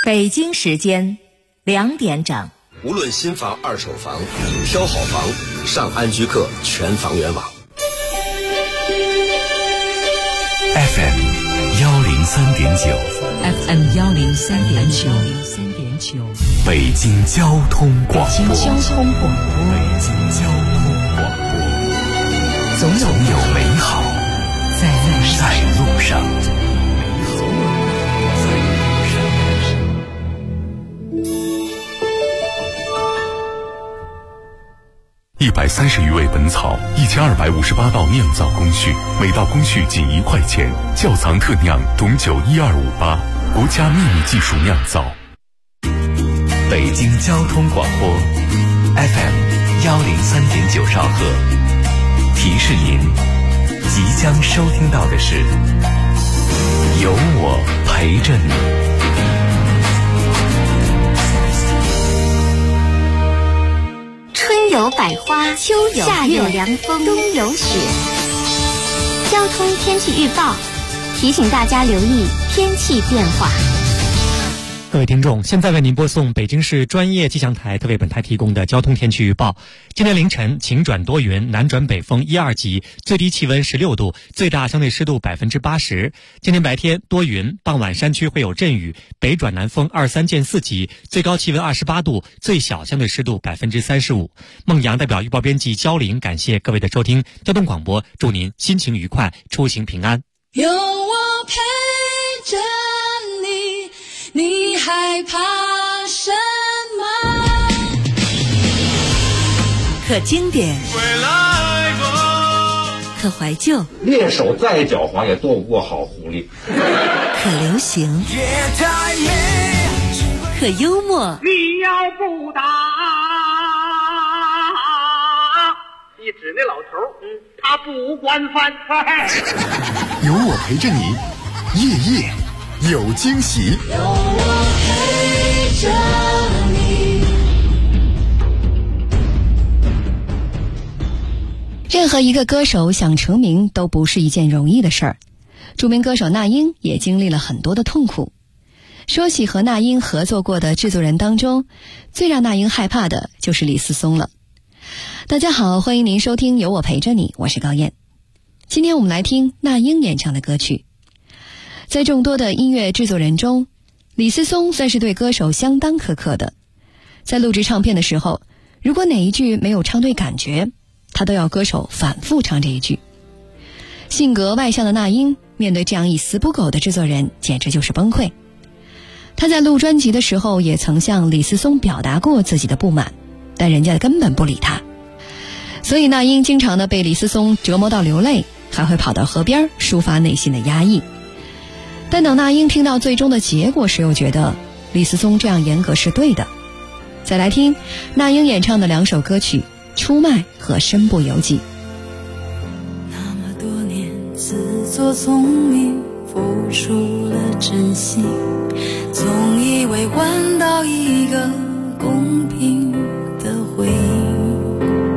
北京时间2点整。 无论新房二手房，挑好房上安居客全房源网。 FM 103.9 FM 103.9 北京交通广播。总有美好在路上。130余味本草，1258道酿造工序，每道工序仅1块钱。窖藏特酿董酒12588，国家秘密技术酿造。北京交通广播 FM 103.9兆赫。提示您，即将收听到的是有我陪着你。 春有百花，秋有夏有凉风，冬有雪。交通天气预报提醒大家留意天气变化。 各位听众，现在为您播送北京市专业气象台特为本台提供的交通天气预报。今天凌晨晴转多云，南转北风1、2级，最低气温16度，最大相对湿度80%。今天白天多云，傍晚山区会有阵雨，北转南风2、3见4级，最高气温28度，最小相对湿度35%。孟阳代表预报编辑焦玲，感谢各位的收听。交通广播祝您心情愉快，出行平安。 有我陪着你害怕什么？ 可经典，可怀旧， 猎手再狡猾也斗不过好狐狸。 可流行，可幽默。 你要不打，你指那老头，他不管饭菜。 有我陪着你，夜夜有惊喜。 有我陪着你。 任何一个歌手想成名都不是一件容易的事儿。著名歌手那英也经历了很多的痛苦。说起和那英合作过的制作人当中，最让那英害怕的就是李思松了。大家好，欢迎您收听有我陪着你，我是高燕。今天我们来听那英演唱的歌曲。在众多的音乐制作人中，李思松算是对歌手相当苛刻的。在录制唱片的时候，如果哪一句没有唱对感觉，他都要歌手反复唱这一句。性格外向的那英面对这样一丝不苟的制作人，简直就是崩溃。他在录专辑的时候也曾向李思松表达过自己的不满，但人家根本不理他。所以那英经常的被李思松折磨到流泪，还会跑到河边抒发内心的压抑。但等那英听到最终的结果时，又觉得李思松这样严格是对的。再来听那英演唱的2首歌曲《出卖》和《身不由己》。 那么多年自作聪明，付出了真心，总以为换到一个公平的回应。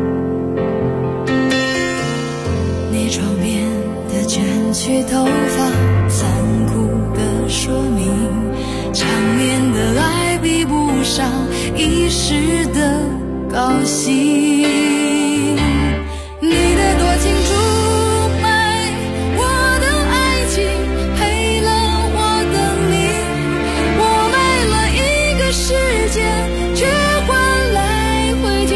你床边的卷曲头发，残酷的说明，长年的爱比不上一时的高兴。你的多情出卖我的爱情，赔了我的命，我卖了一个世界，却换来灰烬。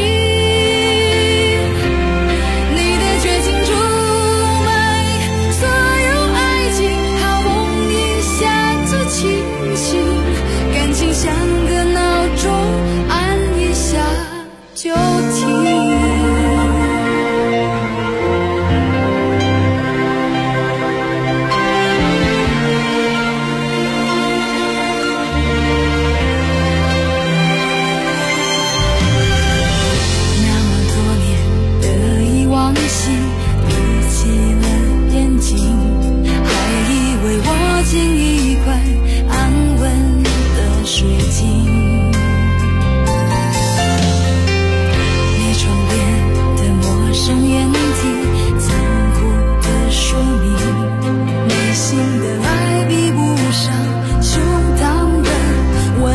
你的绝情出卖所有爱情，好梦一下子清醒，感情像个闹钟，按一下就停。那么多年的遗忘性，闭起了眼睛，还以为握紧一块安稳的水晶。生眼睛残酷的说明，内心的爱比不上胸膛的纹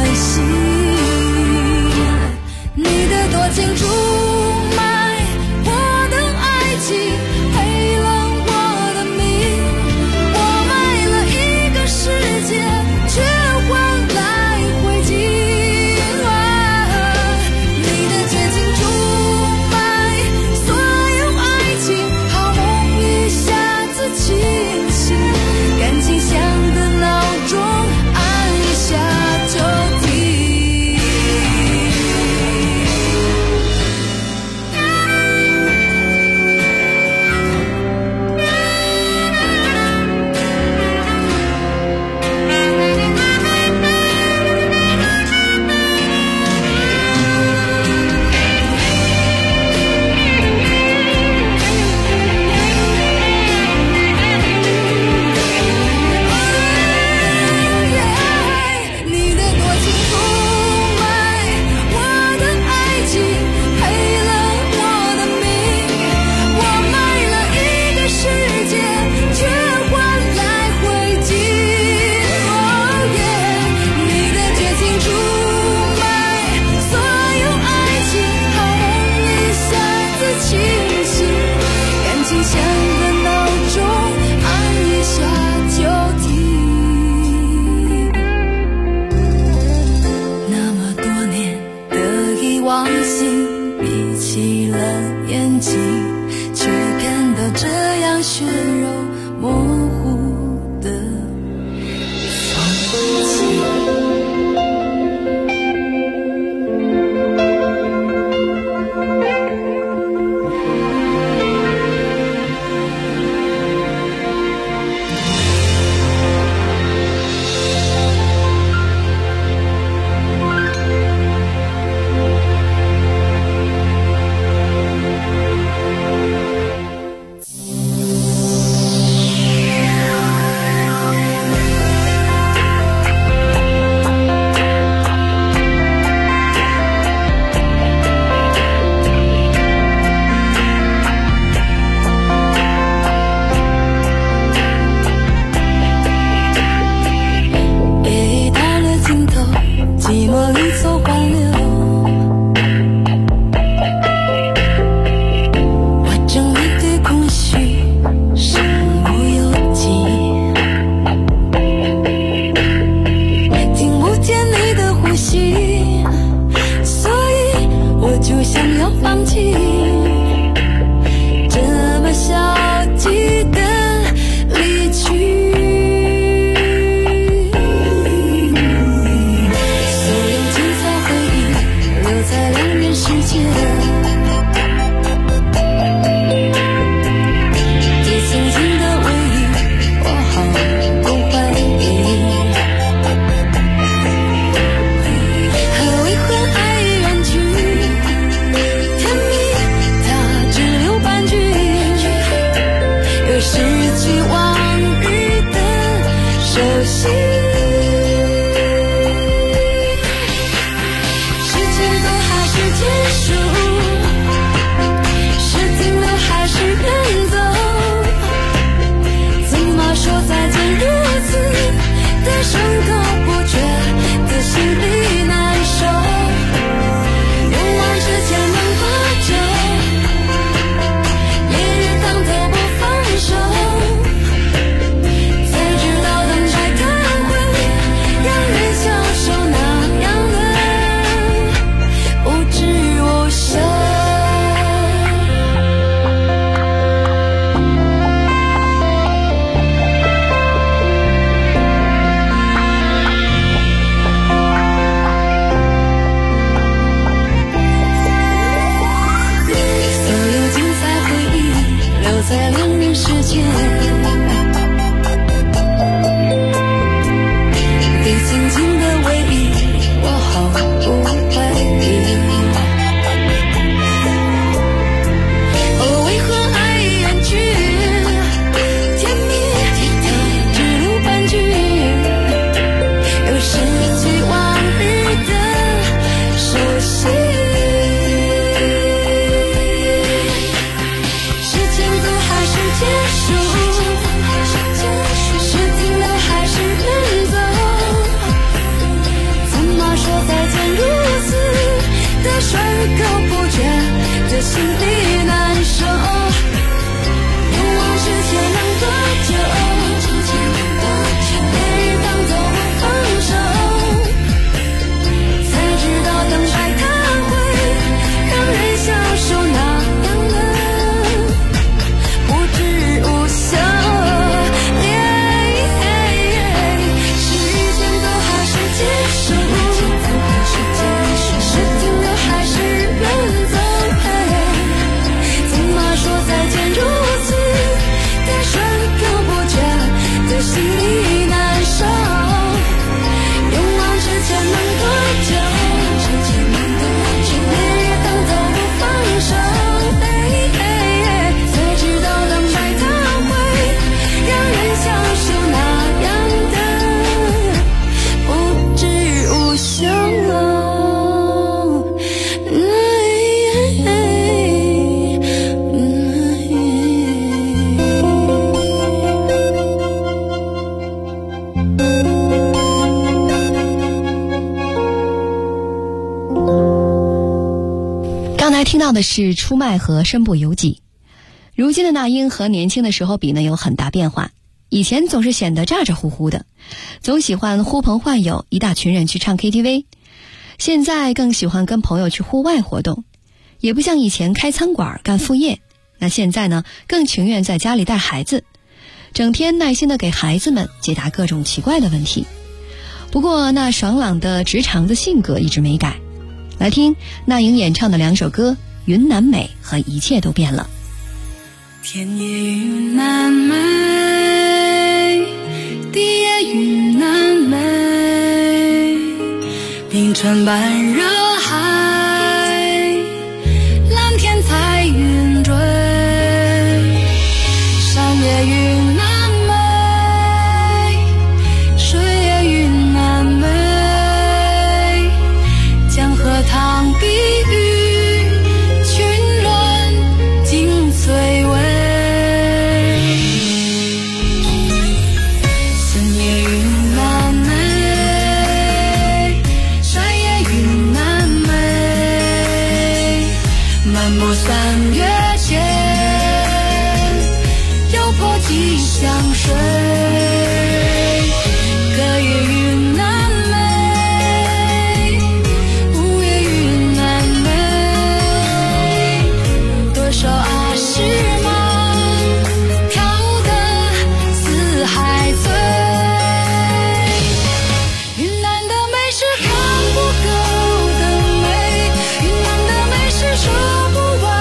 听到的是出卖和身不由己。如今的那英和年轻的时候比呢有很大变化，以前总是显得咋咋呼呼的，总喜欢呼朋唤友，一大群人去唱 KTV， 现在更喜欢跟朋友去户外活动，也不像以前开餐馆干副业，那现在呢更情愿在家里带孩子，整天耐心的给孩子们解答各种奇怪的问题。 不过那爽朗的直肠子性格一直没改。来听那英演唱的2首歌《云南美》和《一切都变了》。 天也云南美，地也云南美，冰川般热海，蓝天彩云追，山也云南美，水也云南美，江河淌碧玉，群峦竞翠微。三月前，又泼吉祥水，歌也云南美，舞也云南美，多少阿诗嘛，飘得四海醉。云南的美是看不够的美，云南的美是说不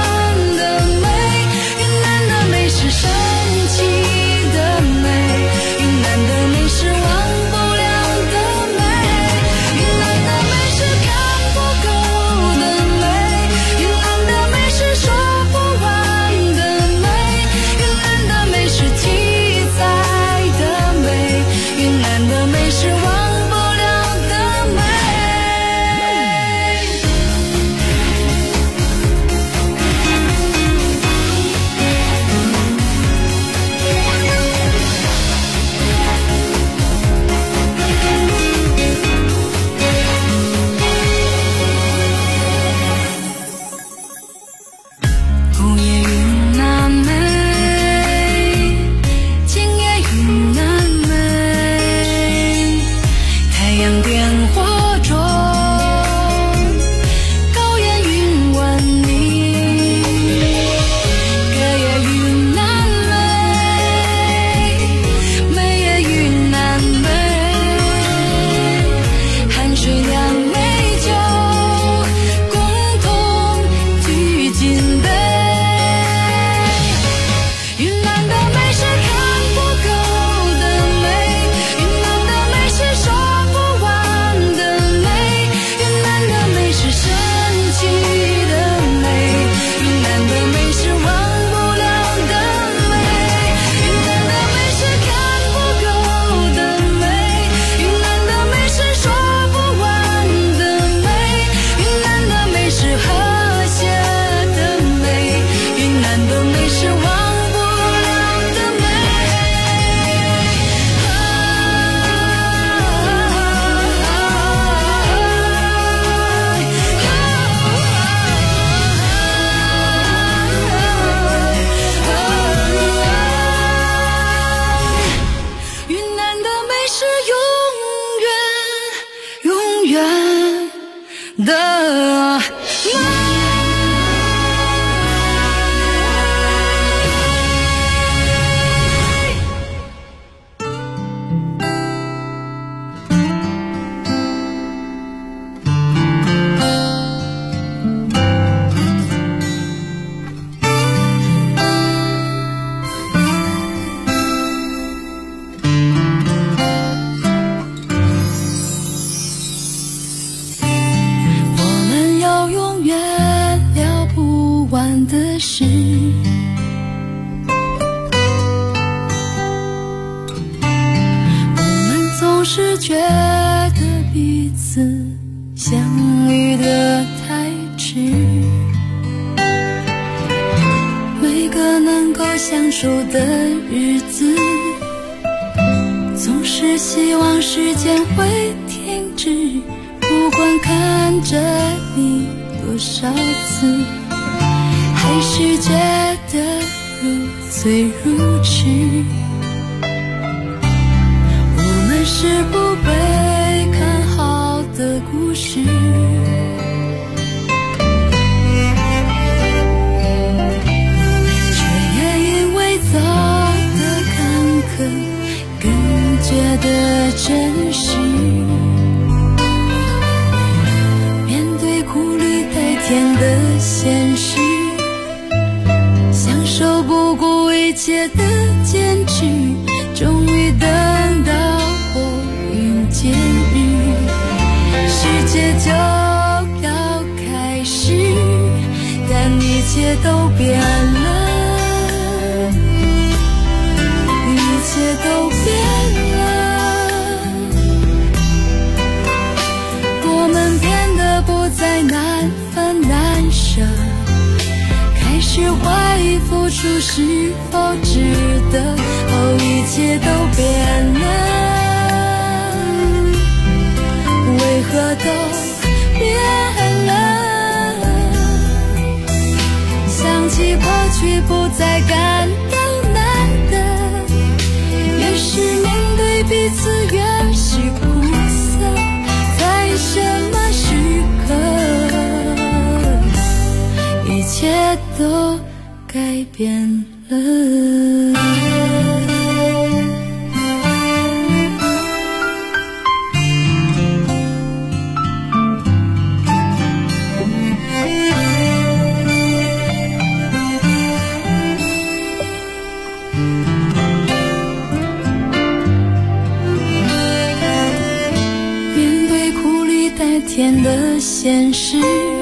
神奇的美，云南的美是忘不了的美，云南的美是看不够的美，云南的美是说不完的美，云南的美是七彩的美，云南的美是忘不了的美。的事，我们总是觉得彼此相遇的太迟，每个能够相处的日子，总是希望时间会停止，不管看着你多少次，还是觉得如醉如痴。我们是不被看好的故事，却也因为走的坎坷更觉得真实。 切的坚持，终于等到拨云见日，世界就要开始，但一切都变了，一切都变了，我们变得不再难分难舍，开始怀疑付出是否值得，哦，一切都变了，为何都变了，想起过去不再感到难得，越是面对彼此越是苦涩，在什么时刻一切都改变了。面对苦里带甜的现实，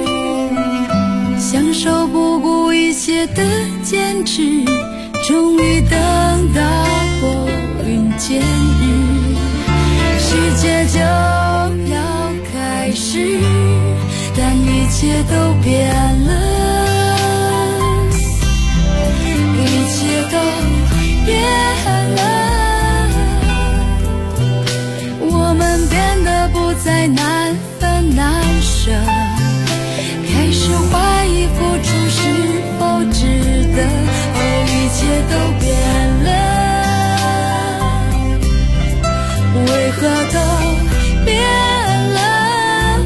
享受不顾一切的坚持，终于等到拨云见日，世界就要开始，但一切都变了，一切都变了，我们变得不再难分难舍，开始怀疑付出是否值得，哦，一切都变了，为何都变了，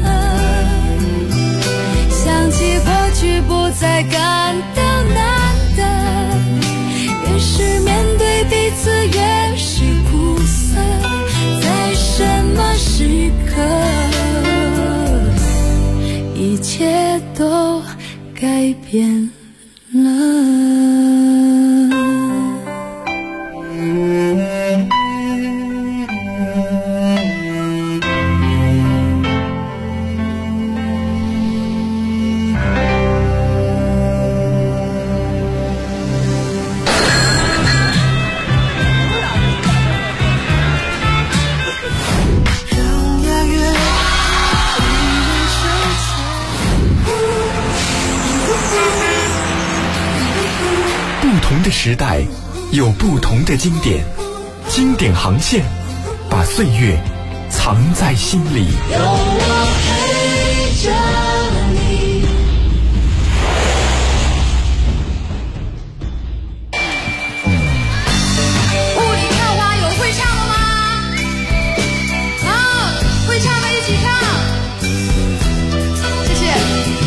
想起过去不再感到难得，越是面对彼此越是苦涩，在什么时刻一切都改变了。 不同的时代有不同的经典，经典航线把岁月藏在心里。有我陪着你。 雾里看花有会唱的吗？好，会唱的一起唱。谢谢。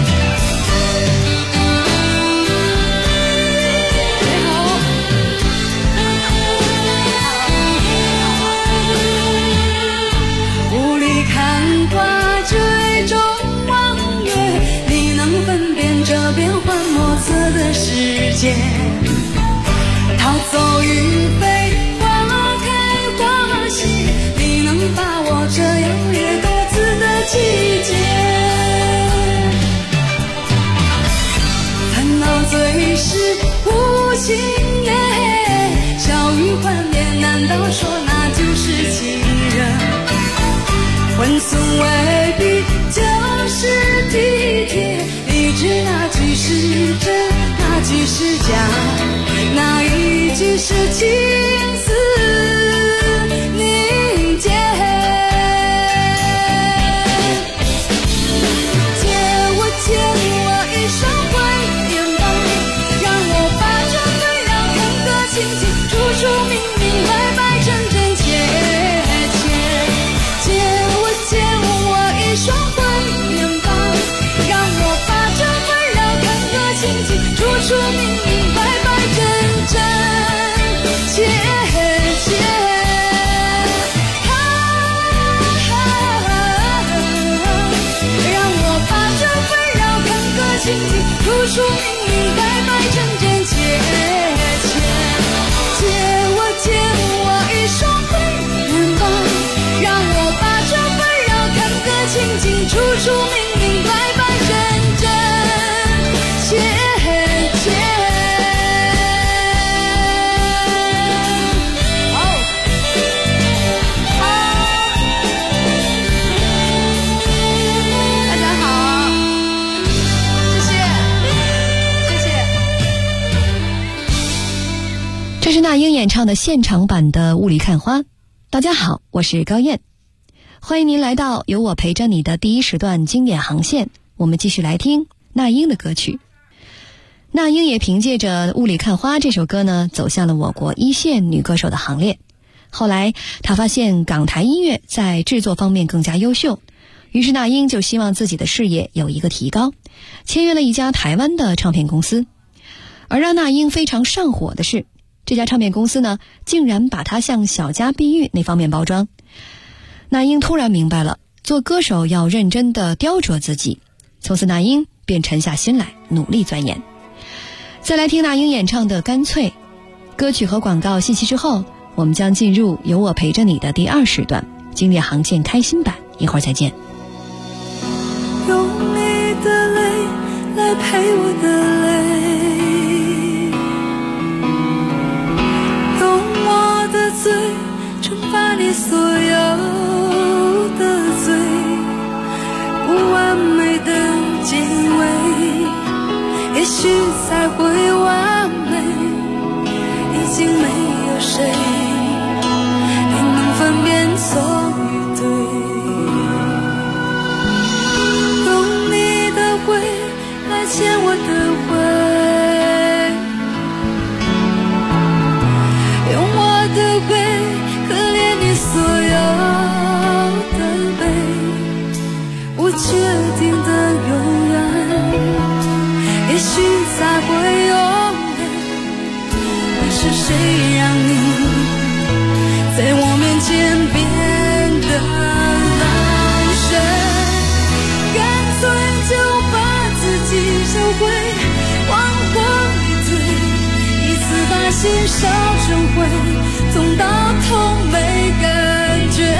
这变幻莫测的世界，逃走与飞，花开花谢，你能把握这样掠夺自的季节。烦恼最是无情耶，笑语欢颜，难道说那就是情人？温存未必就是体贴，你知那句是真，那句是假，那一句是情丝凝结。借我一双慧眼吧，让我把这飞扬看个清清楚楚，明明白白，真真切切。借我一双慧眼吧，让我把这纷扰看个清清楚楚，明明白白，真真切切。让我把这纷扰看个清清楚楚，明明白白，真真切切。 唱的现场版的《雾里看花》。大家好，我是高燕，欢迎您来到有我陪着你的第一时段经典航线。我们继续来听那英的歌曲。那英也凭借着《雾里看花》这首歌呢，走向了我国一线女歌手的行列。后来她发现港台音乐在制作方面更加优秀，于是那英就希望自己的事业有一个提高，签约了一家台湾的唱片公司。而让那英非常上火的是，这家唱片公司呢，竟然把她向小家碧玉那方面包装。那英突然明白了，做歌手要认真地雕琢自己。从此那英便沉下心来，努力钻研。再来听那英演唱的《干脆》。歌曲和广告信息之后，我们将进入有我陪着你的第2时段经典航线开心版，一会儿再见。 用你的泪来陪我的泪，用我的罪惩罚你所有的罪，不完美的结尾也许才会完美，已经没有谁还能分辨错与对。用你的灰来牵我的灰，用我的背可怜你所有的悲，不确定的永远也许才会永远。为是谁让你在我面前变得冷血？干脆就把自己收回，往火里推，一次把心烧成灰，痛到痛没感觉。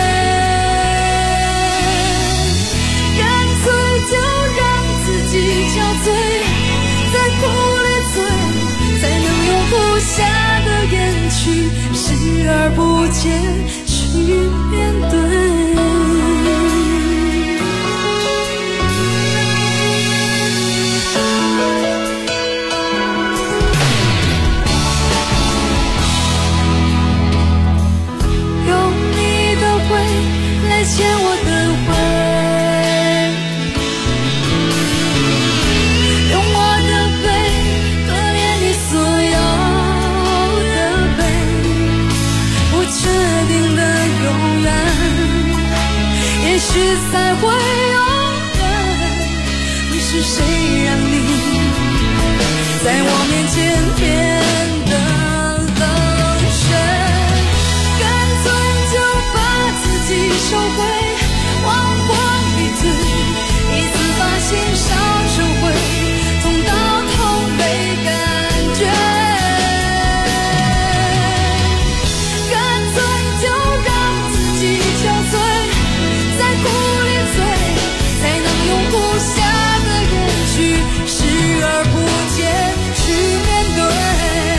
干脆就让自己憔悴，在苦里醉，才能用哭下的眼去视而不见，去面对。用你的灰来牵我的灰，用我的背可怜你所有的悲，不确定的永远也许才会永远。你是谁让你在我面前变得冷血？干脆就把自己收回，往火里推，一次把心烧成灰，痛到痛没感觉。干脆就让自己憔悴，在苦里醉，才能用哭下的眼去视而不见，去面对。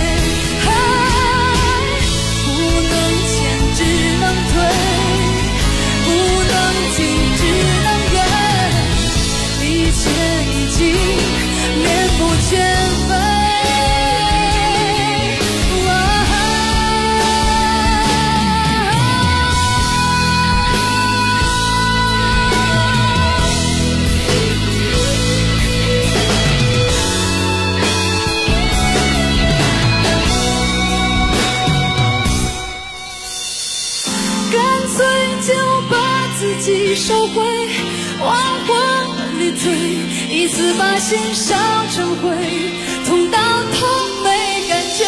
不能牵只能推，不能进只能远，一切已经面目全非。干脆就把自己收回，往火里推，一次把心烧成灰，痛到痛没感觉。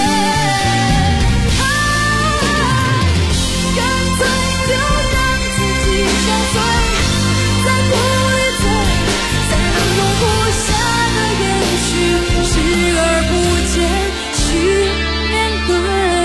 干脆就让自己憔悴，在苦里醉，才能用哭下的眼去视而不见，去面对。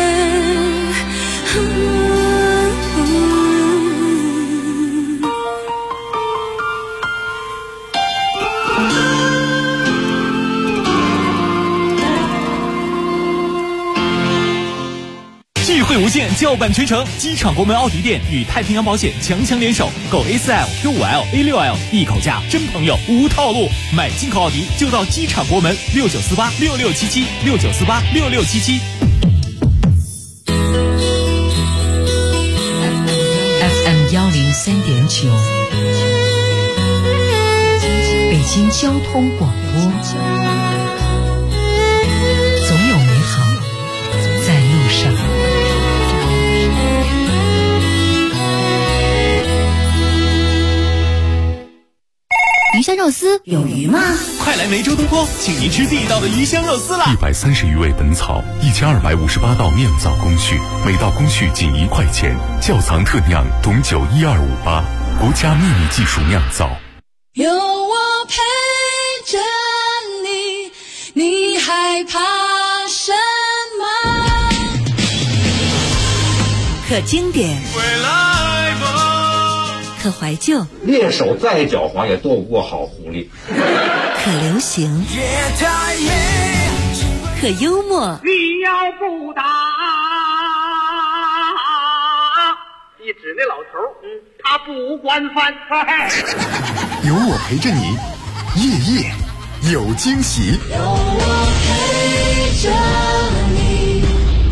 聚会无限，叫板全城。机场国门奥迪店与太平洋保险强强联手，购 A4L、Q5L、A6L， 一口价，真朋友无套路。买进口奥迪就到机场国门，69486677，69486677。 103.9，北京交通广播，总有美好在路上。 鱼香肉丝有鱼吗？ 快来梅州东坡，请您吃地道的鱼香肉丝啦 ！130余味本草，1258道酿造工序，每道工序仅1块钱，窖藏特酿董酒12588，国家秘密技术酿造。 有我陪着你，你害怕什么？ 可经典，可怀旧， 猎手再狡猾也斗不过好狐狸。 可流行，可幽默。 你要不打，你指那老头，他不惯犯。 有我陪着你，夜夜有惊喜。 有我陪着你。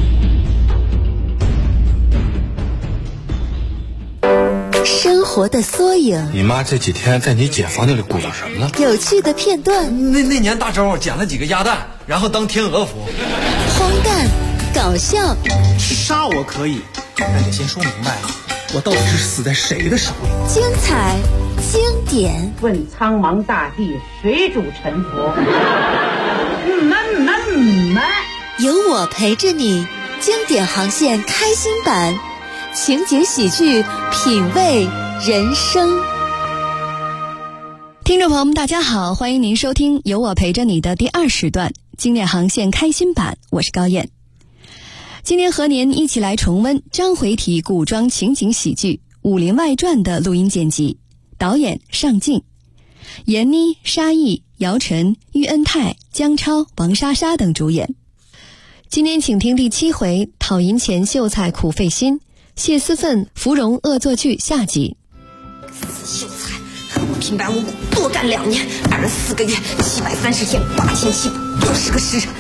生活的缩影， 你妈这几天在你姐房间里鼓捣什么呢？ 有趣的片段。 那年大招捡了几个鸭蛋，然后当天鹅服。 荒诞，搞笑。 杀我可以，但得先说明白了，我到底是死在谁的手里？ 精彩，经典。 问苍茫大地，谁主沉浮？ 有我陪着你，经典航线开心版。情景喜剧，品味人生。 听众朋友们大家好，欢迎您收听有我陪着你的第2时段经典航线开心版，我是高燕。今天和您一起来重温章回体古装情景喜剧《武林外传》的录音剪辑，导演尚敬，闫妮、沙溢、姚晨、喻恩泰、姜超、王莎莎等主演。今天请听第7回讨银钱秀才苦费心，谢思愤芙蓉恶作剧下集。 死秀才，我平白无故多干2年，24个月，730天，8700不就是个诗人。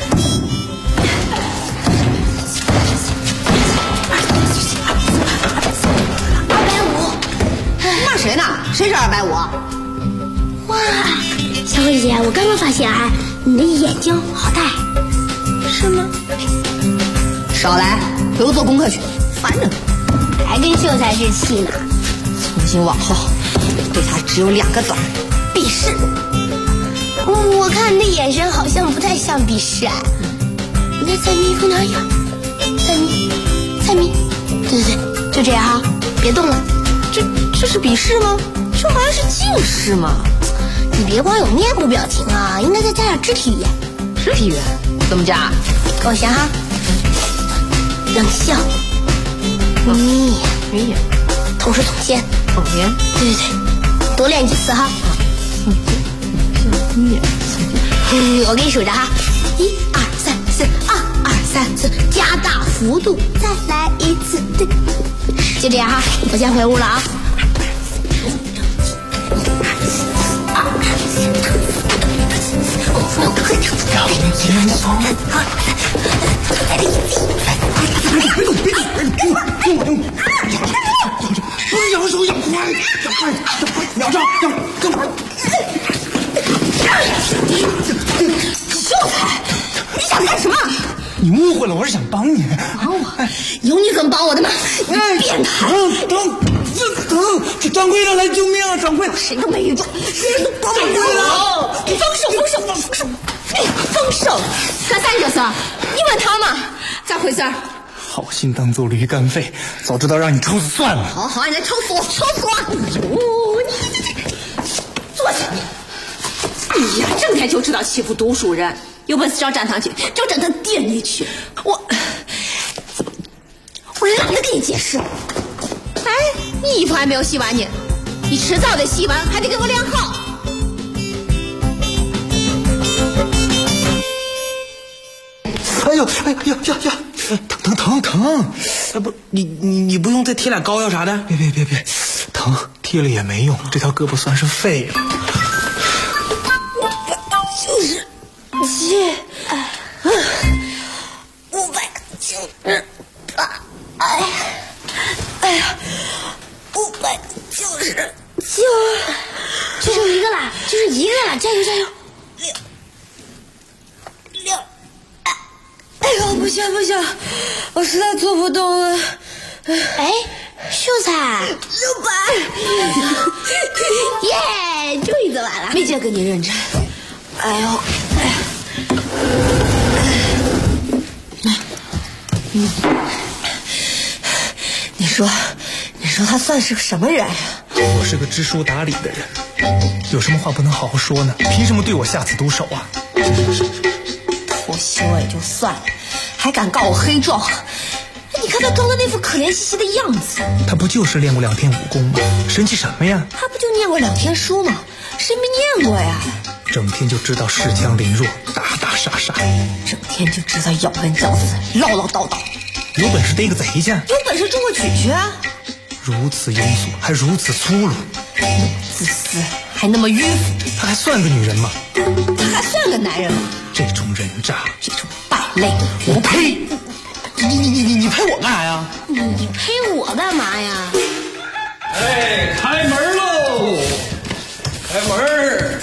250，骂谁呢？谁是250？ 哇，小慧姐，我刚刚发现你的眼睛好大，是吗？ 少来，回屋做功课去，烦着呢。 还跟秀才置气呢。 从今往后，对他只有2个字：鄙视。 我看你的眼神好像不太像鄙视啊。你的菜米从哪有？菜米，对，就这样哈，别动了。 这是鄙视吗？这好像是近视嘛。 你别光有面部表情啊，应该再加点肢体语言。 肢体语言怎么加？ 跟我学哈。冷笑。眯眼，同时耸肩，对，多练几次哈。 眯眼， 我给你数着哈，1、2、3、4，2、2、3、4，加大幅度，再来一次，对，就这样哈，我先回屋了啊。 咬手咬快，咬着，更快！ 秀才，你想干什么？ 你误会了，我是想帮你。 帮我？有你怎么帮我的吗？你变态！ 疼！掌柜的来救命啊！掌柜的， 谁都没遇到，谁都帮不了。丰盛，可3角色，你问他嘛？咋回事？ 好心当做驴肝肺，早知道让你抽死算了。 好，你来抽死我！哟，你坐下！哎呀，整天就知道欺负读书人，有本事找战堂去，就整他店里去。我懒得跟你解释。哎，你衣服还没有洗完呢，你迟早得洗完，还得给我量好。 哎呦呀！疼！不，你不用再贴俩膏药啥的？别，疼，贴了也没用，这条胳膊算是废了。 就是598，哎呀，598， 就剩一个了，就剩一个了，加油加油！六，哎呦，不行不行，我实在做不动了。哎，秀才，600，耶，终于做完了。 没见跟你认真。 哎呦， 你说他算是个什么人呀？ 我是个知书达理的人，有什么话不能好好说呢？凭什么对我下此毒手啊？ 不修也就算了，还敢告我黑状？你看他装的那副可怜兮兮的样子。 他不就是练过2天武功吗？生气什么呀？ 他不就念过2天书吗？谁没念过呀？ 整天就知道恃强凌弱，打打杀杀， 整天就知道咬文嚼字，唠唠叨叨。 有本事逮个贼去， 有本事中个举去啊！ 如此庸俗，还如此粗鲁， 自私，还那么迂腐。 他还算个女人吗？ 他还算个男人吗？ 这种人渣， 这种败类， 我呸！你呸我干啥呀？ 你呸我干嘛呀？ 哎，开门喽！开门！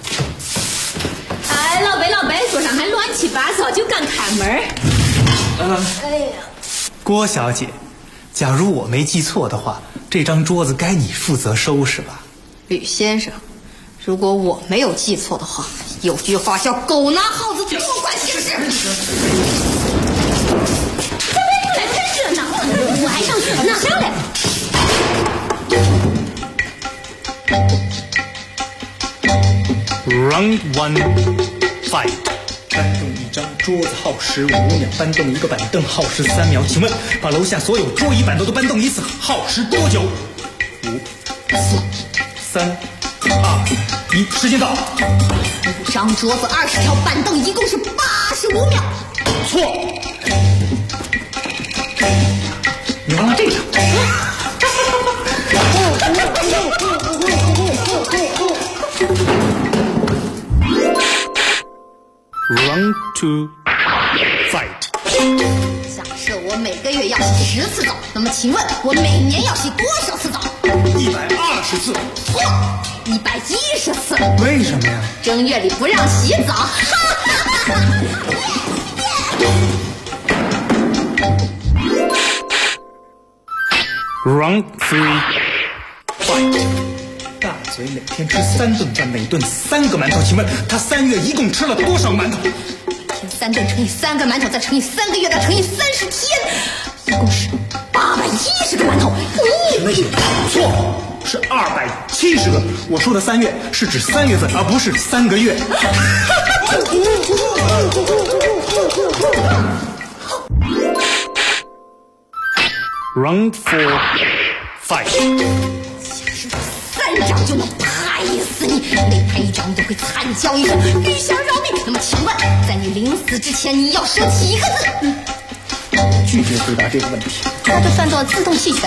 哎，老白，桌上还乱七八糟，就敢开门？ 哎呀， 郭小姐，假如我没记错的话，这张桌子该你负责收拾吧？ 吕先生，如果我没有记错的话，有句话叫“狗拿耗子，多管闲事”。 来真热闹，我还上去呢，上来。 Round 1 fight。搬动一张桌子耗时5秒，搬动一个板凳耗时3秒。请问，把楼下所有桌椅板凳都搬动一次，耗时多久？5、4、3、2、1，时间到。 5张桌子20条板凳，一共是85秒。 错。你忘了这个。Round 2 fight。 假设我每个月要洗10次澡，那么请问我每年要洗多少次澡 ？120次。 错，110次。 为什么呀？ 正月里不让洗澡。 Round 3 fight。大嘴每天吃3顿饭，每顿3个馒头，请问他3月一共吃了多少馒头？ 每天3顿乘以3个馒头，再乘以3个月，再乘以30天，一共是810个馒头。 你错，是270个。我说的3月是指3月份，而不是3个月。Round 4 fight。 3掌就能拍死你，每拍1掌你都会惨叫一声“吕香饶命”。那么请问，在你临死之前，你要说几个字？ 拒绝回答这个问题。 那就算作自动弃权。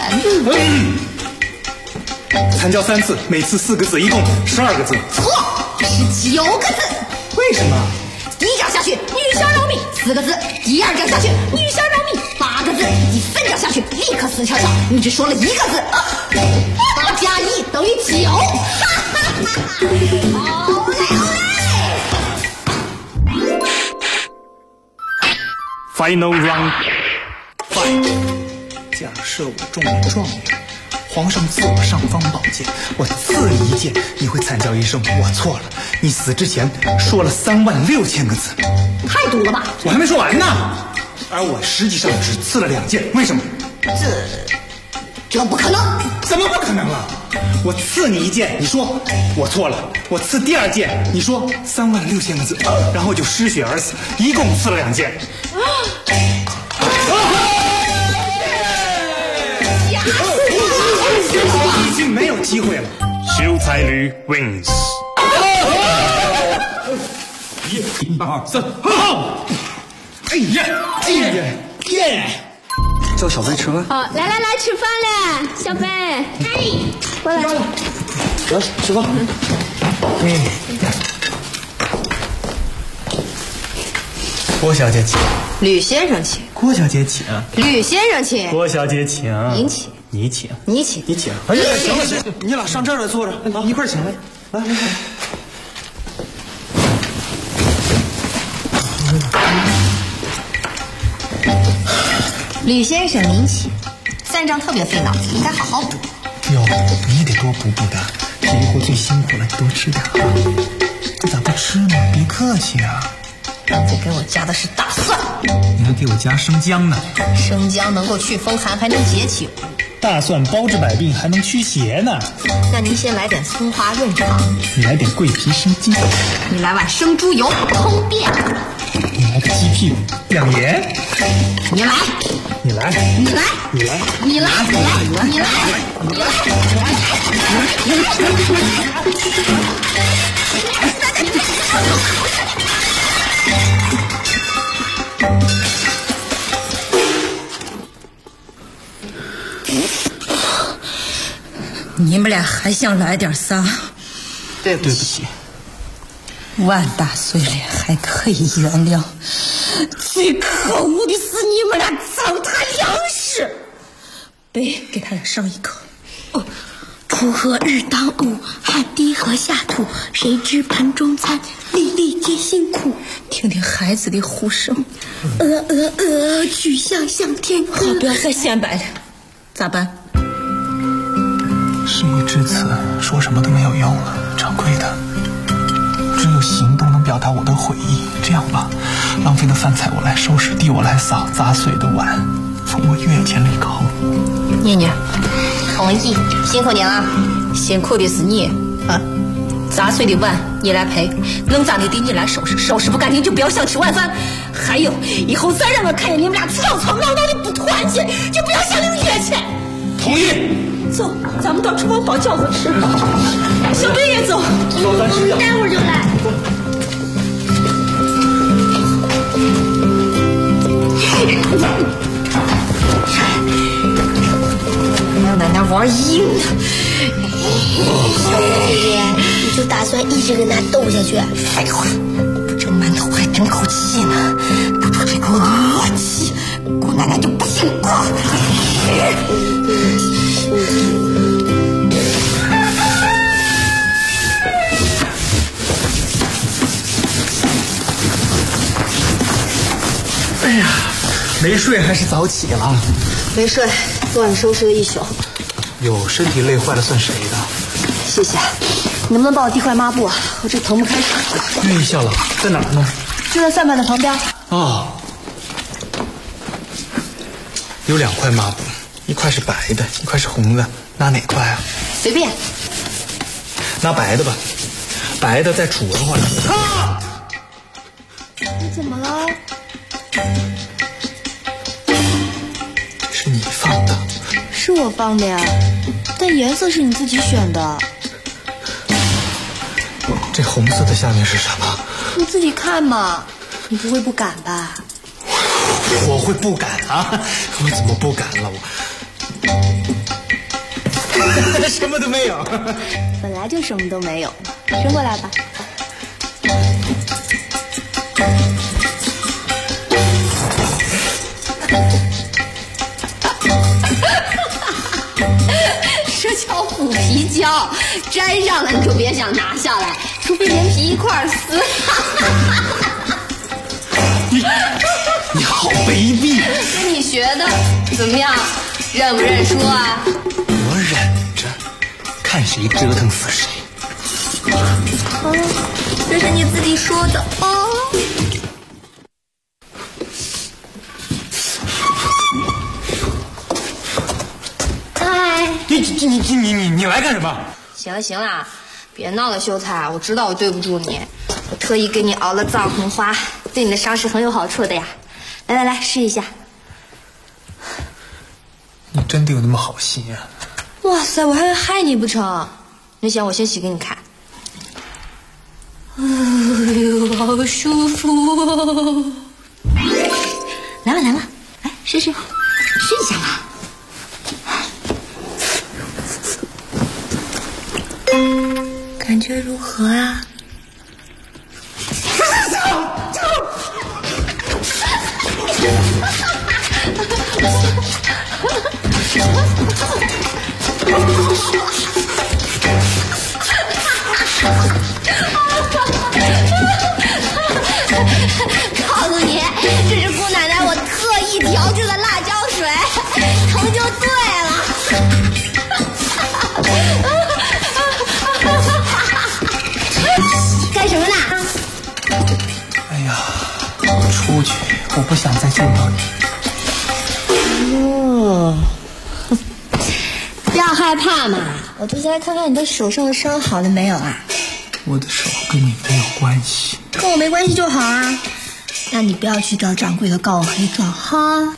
惨叫3次，每次4个字，一共12个字。 错，19个字。 为什么？ 第1掌下去，吕香饶命4个字；第2掌下去，吕香饶命8个字；第3掌下去，立刻死翘翘。你只说了1个字。8加1等于9。好嘞。 Final round fight。假设我中了状元，皇上赐我尚方宝剑，我赐你一剑，你会惨叫一声“我错了”。你死之前说了36000个字， 太毒了吧？ 我还没说完呢。而我实际上只赐了2剑，为什么？ 这不可能！ 怎么不可能了？我赐你一剑，你说我错了；我赐第2剑，你说36000个字，然后就失血而死，一共赐了2剑。已经没有机会了。秀才吕 wins。1、2、3，好！哎呀，耶！叫小飞吃饭。 哦，来吃饭嘞，小飞，过来。 来吃饭。郭小姐请。 吕先生请。 郭小姐请。 吕先生请。 郭小姐请。 您请。 你请。 你请。 哎呀，行了，你俩上这儿来坐着，一块儿请来。来。 吕先生您请，3张特别费脑子，应该好好补。 哟，你也得多补补的，体力活最辛苦了，你多吃点啊。你咋不吃呢？别客气啊。 刚才给我加的是大蒜， 你还给我加生姜呢。 生姜能够去风寒，还能解酒。 大蒜包治百病，还能驱邪呢。 那您先来点葱花润肠， 你来点桂皮生津， 你来碗生猪油通便， 你来个鸡屁股养颜， 你来。 你们俩还想来点啥？ 对不起， 万大岁脸还可以原谅，最可恶的是你们俩糟蹋粮食。给他俩上一课。 锄禾日当午，汗滴禾下土。谁知盘中餐，粒粒皆辛苦。 听听孩子的呼声， 曲项向天歌。 好，不要再显摆了，咋办？ 事已至此，说什么都没有用了。掌柜的，只有行动能表达我的悔意。这样吧，浪费的饭菜我来收拾，地我来扫，砸碎的碗从我月钱里扣。 念念，同意，辛苦你了。 辛苦的是你啊！砸碎的碗你来赔，弄脏的地你来收拾，收拾不干净就不要想吃晚饭。还有，以后再让我看见你们俩吵吵闹闹的不团结，就不要想领月钱。 同意。 走，咱们到厨房包饺子吃。小贝也走。 走，咱吃饺子。 待会儿就来。 让奶奶玩硬的。 小贝姐姐，你就打算一直跟他斗下去？ 废话，这馒头还争口气呢，不出这口恶气，姑奶奶就不姓顾。 哎呀，没睡还是早起了？ 没睡，昨晚收拾了一宿。 有身体累坏了算谁的？ 谢谢。你能不能帮我递块抹布啊？我这腾不开手。 愿意效劳，在哪儿呢？ 就在3板的旁边。 哦，有2块抹布，一块是白的，一块是红的，拿哪块啊？ 随便。 拿白的吧，白的在楚文化里。啊！ 你怎么了？ 是你放的？ 是我放的呀，但颜色是你自己选的。 这红色的下面是什么？ 你自己看嘛，你不会不敢吧？ 我会不敢啊？我怎么不敢了？我什么都没有。 本来就什么都没有，伸过来吧。 这叫虎皮胶，粘上了你就别想拿下来，除非连皮一块撕。 你好卑鄙！ 跟你学的，怎么样？认不认输啊？ 我忍着，看谁折腾死谁。 这是你自己说的哦。 嗨， 你来干什么？ 行了行了，别闹了，秀才，我知道我对不住你，我特意给你熬了藏红花，对你的伤势很有好处的呀。来来来，试一下。 你真的有那么好心啊？ 哇塞，我还会害你不成？那行，我先洗给你看。哎呦，好舒服！来吧来吧，来试试，试一下嘛。 感觉如何啊？ 告诉你，这是姑奶奶我特意调制的辣椒水，疼就对了。干什么呢？ 哎呀，我出去，我不想再见到你。 不要害怕嘛，我就是来看看你的手上的伤好了没有啊。 我的手跟你没有关系， 跟我没关系就好啊。那你不要去找掌柜的告我黑状哈。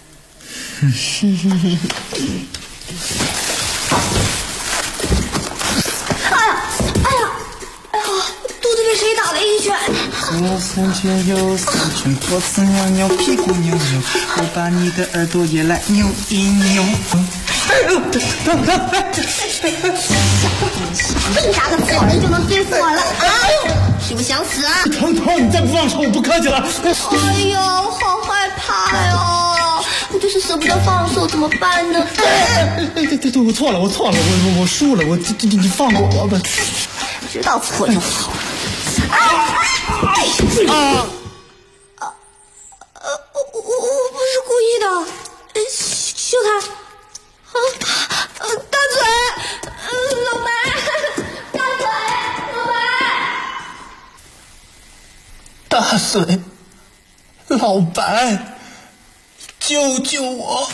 哎呀，肚子被谁打了一拳？ 左三圈右三圈，脖子扭扭，屁股扭扭，我把你的耳朵也来扭一扭。 这么大个小人就能对付我了啊？是不是想死啊？ 疼，你再不放手，我不客气了。 哎呦，好害怕哟！我就是舍不得放手，怎么办呢？ 对，我错了，我输了，你放过我吧。 知道错就好。我不是故意的，秀才。大嘴，老白，大嘴，老白， 大嘴，老白，救救我！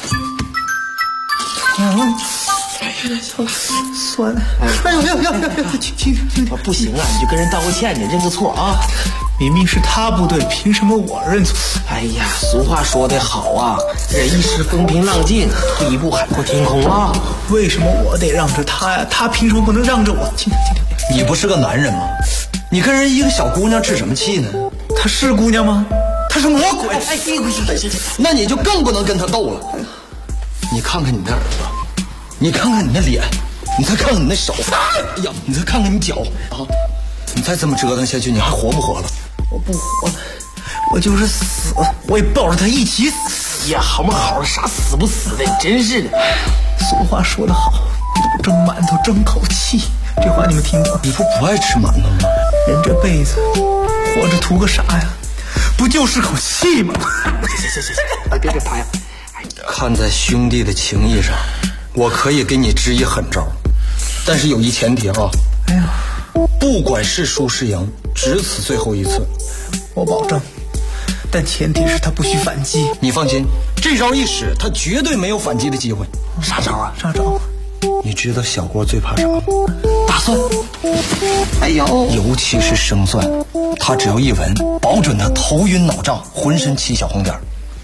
酸了！哎呦，轻点！ 不行啊，你就跟人道个歉，你认个错啊！ 明明是他不对，凭什么我认错？ 哎呀，俗话说得好啊，忍一时风平浪静，退一步海阔天空啊！ 为什么我得让着他呀？他凭什么不能让着我？轻点！ 你不是个男人吗？你跟人一个小姑娘置什么气呢？ 她是姑娘吗？她是魔鬼！ 哎，那你就更不能跟她斗了。你看看你的耳朵，你看看你的脸，你再看看你的手，哎呀，你再看看你脚啊！你再这么折腾下去，你还活不活了？ 我不活了，我就是死，我也抱着他一起死。 呀，好不好的，啥死不死的，真是的。 俗话说得好，蒸馒头争口气，这话你们听过？ 你不爱吃馒头吗？ 人这辈子活着图个啥呀？不就是口气吗？ 行，别拍呀！看在兄弟的情谊上，我可以给你支一狠招，但是有一前提啊。 哎呀， 不管是输是赢，只此最后一次， 我保证。但前提是他不许反击。 你放心，这招一使，他绝对没有反击的机会。 啥招啊？啥招？ 你知道小郭最怕啥吗？ 大蒜。哎呦， 尤其是生蒜，他只要一闻，保准他头晕脑胀，浑身起小红点。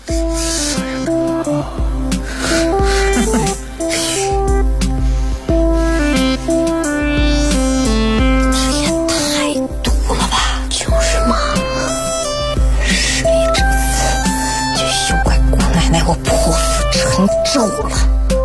我破釜沉舟了。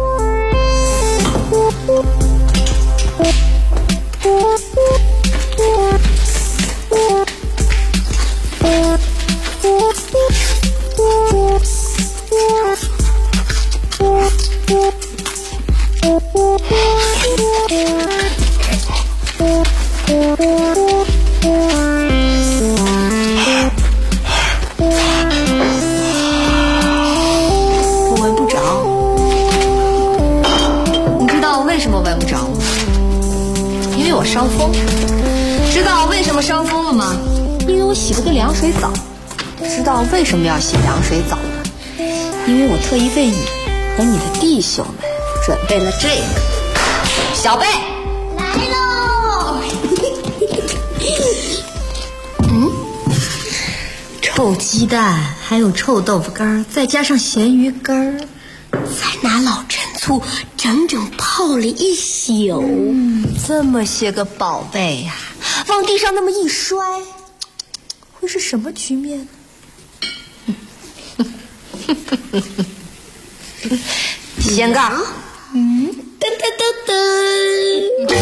伤风，知道为什么伤风了吗？因为我洗了个凉水澡。知道为什么要洗凉水澡吗？因为我特意为你和你的弟兄们准备了这个。小贝来喽！ 臭鸡蛋，还有臭豆腐干，再加上咸鱼干， 再拿老陈醋整整泡了一宿。 这么些个宝贝呀， 往地上那么一摔， 会是什么局面呢？掀盖， 噔噔噔噔。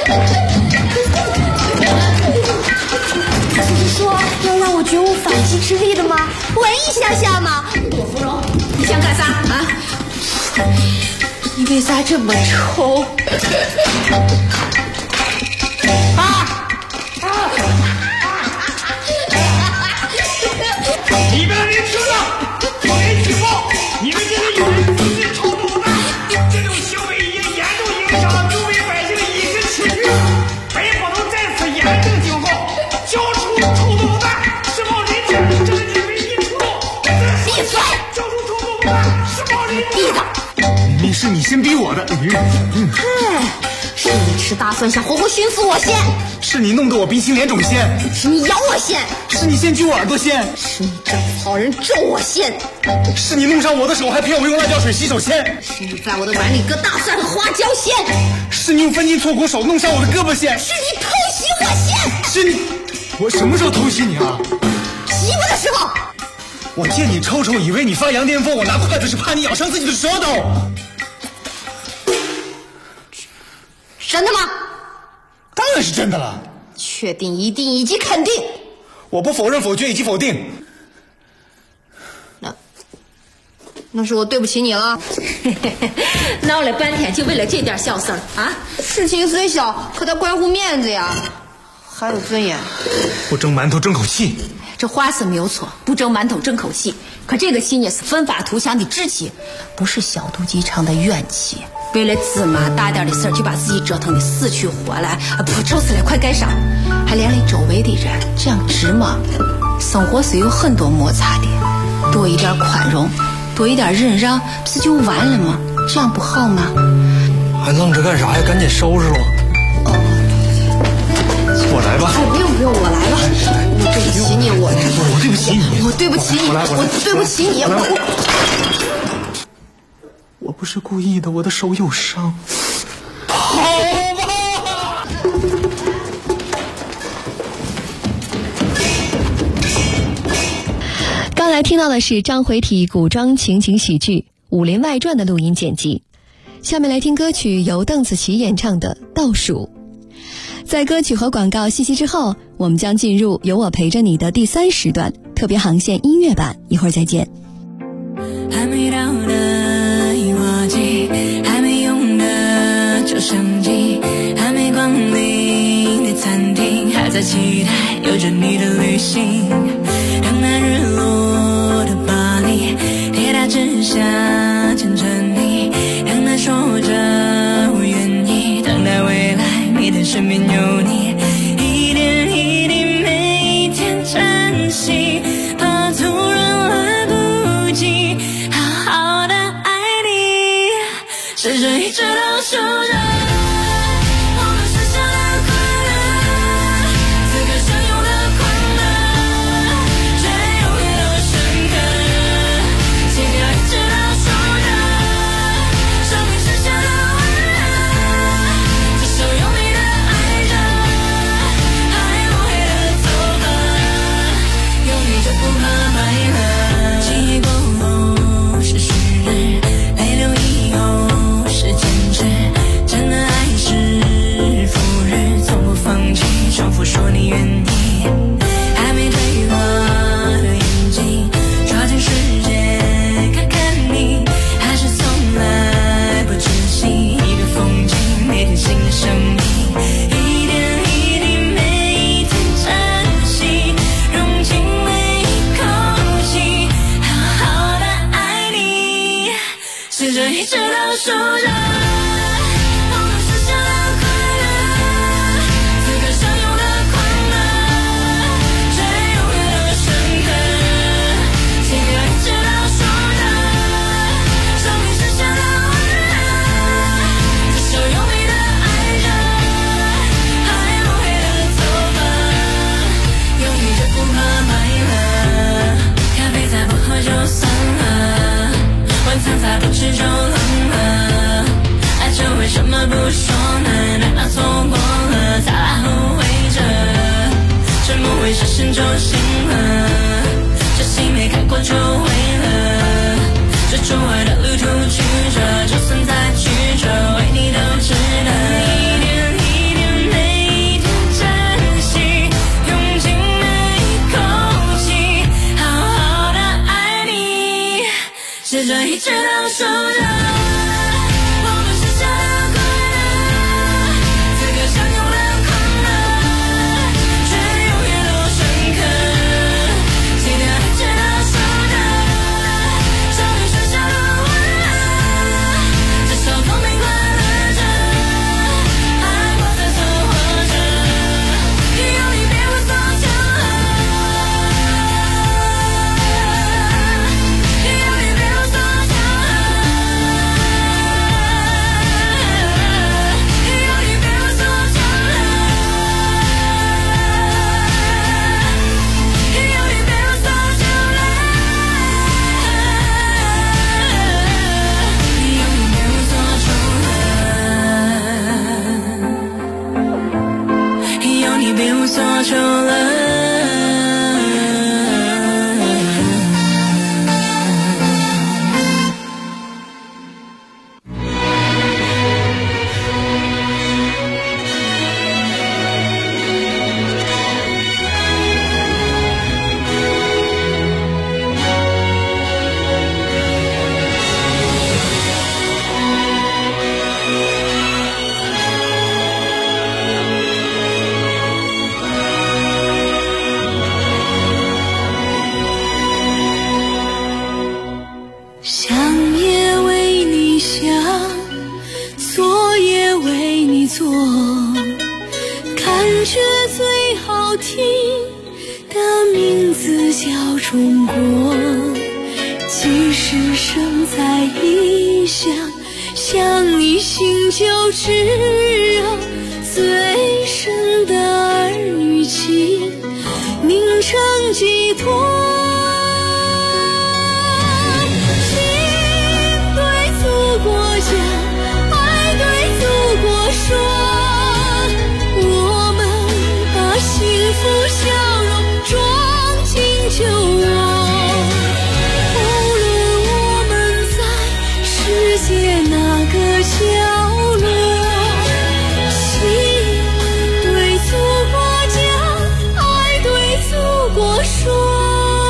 说要让我觉悟反击之利的吗？文艺乡下吗？ 朵芙蓉，你想干啥啊？你为啥这么丑？ 你们的人听着，有人举报，你们这里有人自制臭豆腐蛋，这种行为已严重影响了周围百姓的饮食起居。本府都在此严正警告，交出臭豆腐蛋，释放人质，这是你唯一出路。 闭嘴！ 交出臭豆腐蛋，释放人质。 逼的！ 明明是你先逼我的。 是你吃大蒜想活活熏死我先， 是你弄得我鼻青脸肿先， 是你咬我先， 是你先锯我耳朵先， 是你这草人咒我先， 是你弄伤我的手还骗我用辣椒水洗手先， 是你在我的碗里搁大蒜和花椒先， 是你用分筋错骨手弄伤我的胳膊先， 是你偷袭我先， 是你，我什么时候偷袭你啊？ 袭我的时候， 我见你抽抽，以为你发羊癫疯，我拿筷子是怕你咬伤自己的舌头。 真的吗？ 当然是真的了。 确定、一定以及肯定。 我不否认、否决以及否定。 那是我对不起你了。闹了半天就为了这点小事儿啊！ 事情虽小，可它关乎面子呀，还有尊严。 不争馒头争口气， 这话是没有错，不争馒头争口气。可这个气呢是奋发图强的志气，不是小肚鸡肠的怨气。为了芝麻大点的事儿，就把自己折腾的死去活来，不愁死了快干啥？还连累周围的人，这样值吗？生活是有很多摩擦的，多一点宽容，多一点忍让，不是就完了吗？这样不好吗？ 还愣着干啥呀？赶紧收拾了。我来吧。 不用，我来吧。我对不起你，我对不起你， 我对不起你，我对不起你， 我不是故意的，我的手有伤。跑吧！ 刚才听到的是张回体古装情景喜剧《武林外传》的录音剪辑。下面来听歌曲由邓紫棋演唱的《倒数》。在歌曲和广告信息之后，我们将进入有我陪着你的第3时段特别航线音乐版，一会儿再见。 还没到的易滑机，还没用的照相机，还没光临的餐厅，还在期待有着你的旅行。等那日落的巴黎，铁塔之下牵着你，等那说着我愿意，等待未来每天身边有你，一点一滴每一天珍惜，怕突然来不及好好的爱你，是这一直倒数着我们剩下的快乐，此刻相拥的快乐，却永远都深刻，心跳一直倒数着生命剩下的温热，这首用力的爱着，还无悔的走吧，有你就不怕快乐，记忆过后是虚日，泪流以后是坚持，真的爱是赴日，从不放弃，重复说你愿意，还没对话的眼睛，抓紧时间看看你，还是从来不珍惜一个风景，每天新的生命，一点一滴每一天珍惜，融进每一口气，好好的爱你，是这一直倒数着我们剩下的快乐，此刻相拥的快乐，却永远都深刻，心跳一直倒数着生命剩下的温热，这首用力的爱着，还无悔的走吧，有你就不怕快乐，咖啡再不喝就算了，晚餐再不吃就冷了， 试着一直都守着。 说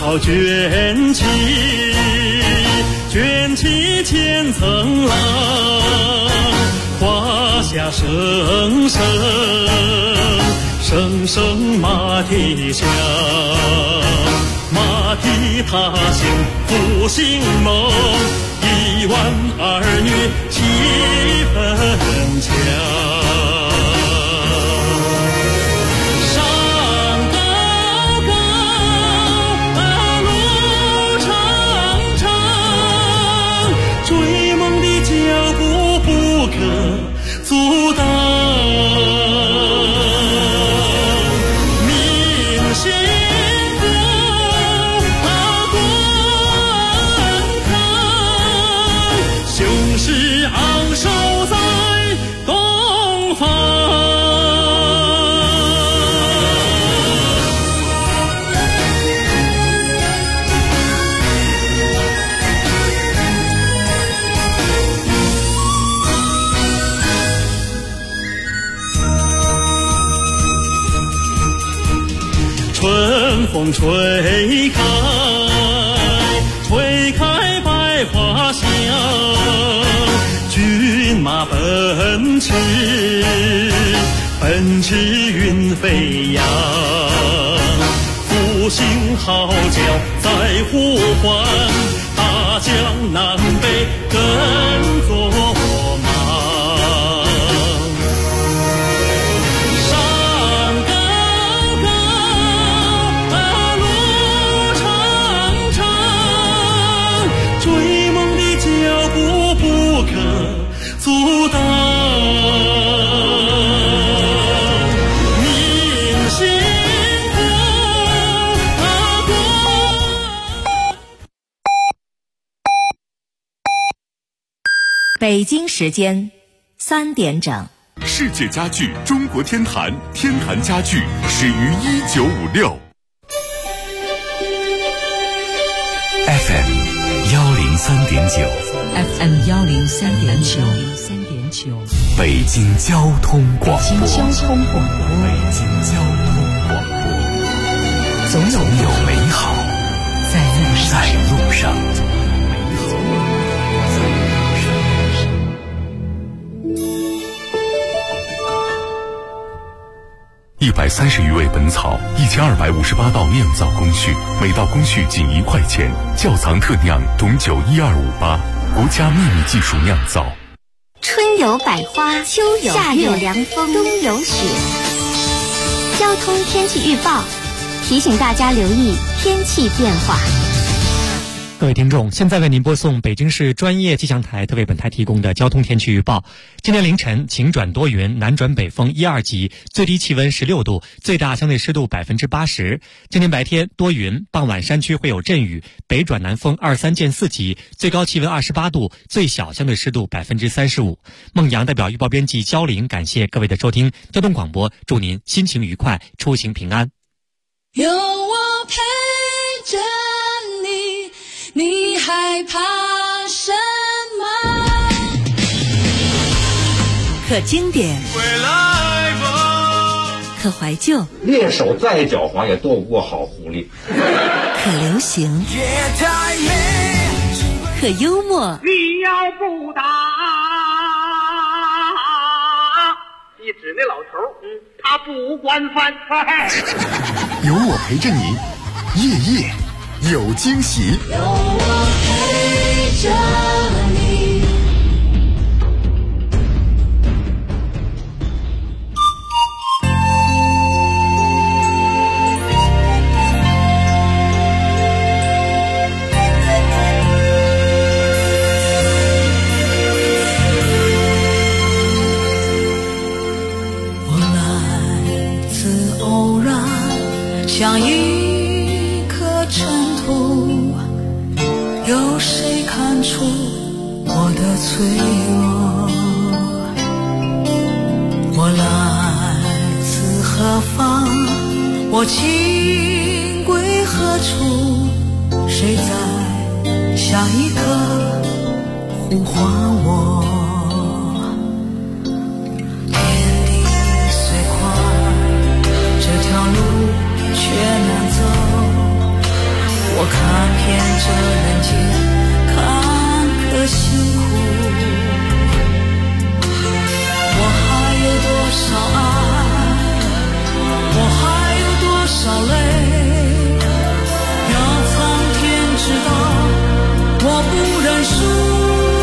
好卷起，卷起千层浪，华夏声声，声声马蹄响，马蹄踏响复兴梦，1万儿女气氛强。阻挡明星福观看，雄狮昂首在东方。春风吹开，吹开百花香，骏马奔驰，奔驰云飞扬，复兴号角在呼唤，大江南北跟作忙。阻挡明星福北京时间3点整。 世界家具中国天坛，天坛家具始于1956。 FM 103.9 FM 103.9， 北京交通广播。 北京交通广播，总有美好在路上。 130余味本草，1258道酿造工序，每道工序仅1块钱。窖藏特酿董酒12588，国家秘密技术酿造。 春有百花，秋有夏有凉风，冬有雪。交通天气预报提醒大家留意天气变化。 各位听众，现在为您播送北京市专业气象台特为本台提供的交通天气预报。今天凌晨晴转多云，南转北风1、2级，最低气温16度，最大相对湿度80%。今天白天多云，傍晚山区会有阵雨，北转南风2、3见4级，最高气温28度，最小相对湿度35%。孟阳代表预报编辑焦玲，感谢各位的收听。交通广播，祝您心情愉快，出行平安。 有我陪着你，你害怕什么？ 可经典，可怀旧， 猎手再狡猾也斗不过好狐狸。 可流行，可幽默。 你要不打，一指那老头，他不惯犯。 有我陪着你，夜夜有惊喜。 有我陪着你。 我来自偶然，像一颗尘土，有谁看出我的脆弱？我来自何方？我情归何处？谁在下一刻呼唤我？天地虽宽，这条路却难走。我遍这人间坎坷辛苦，我还有多少爱，我还有多少泪，要苍天知道，我不认输。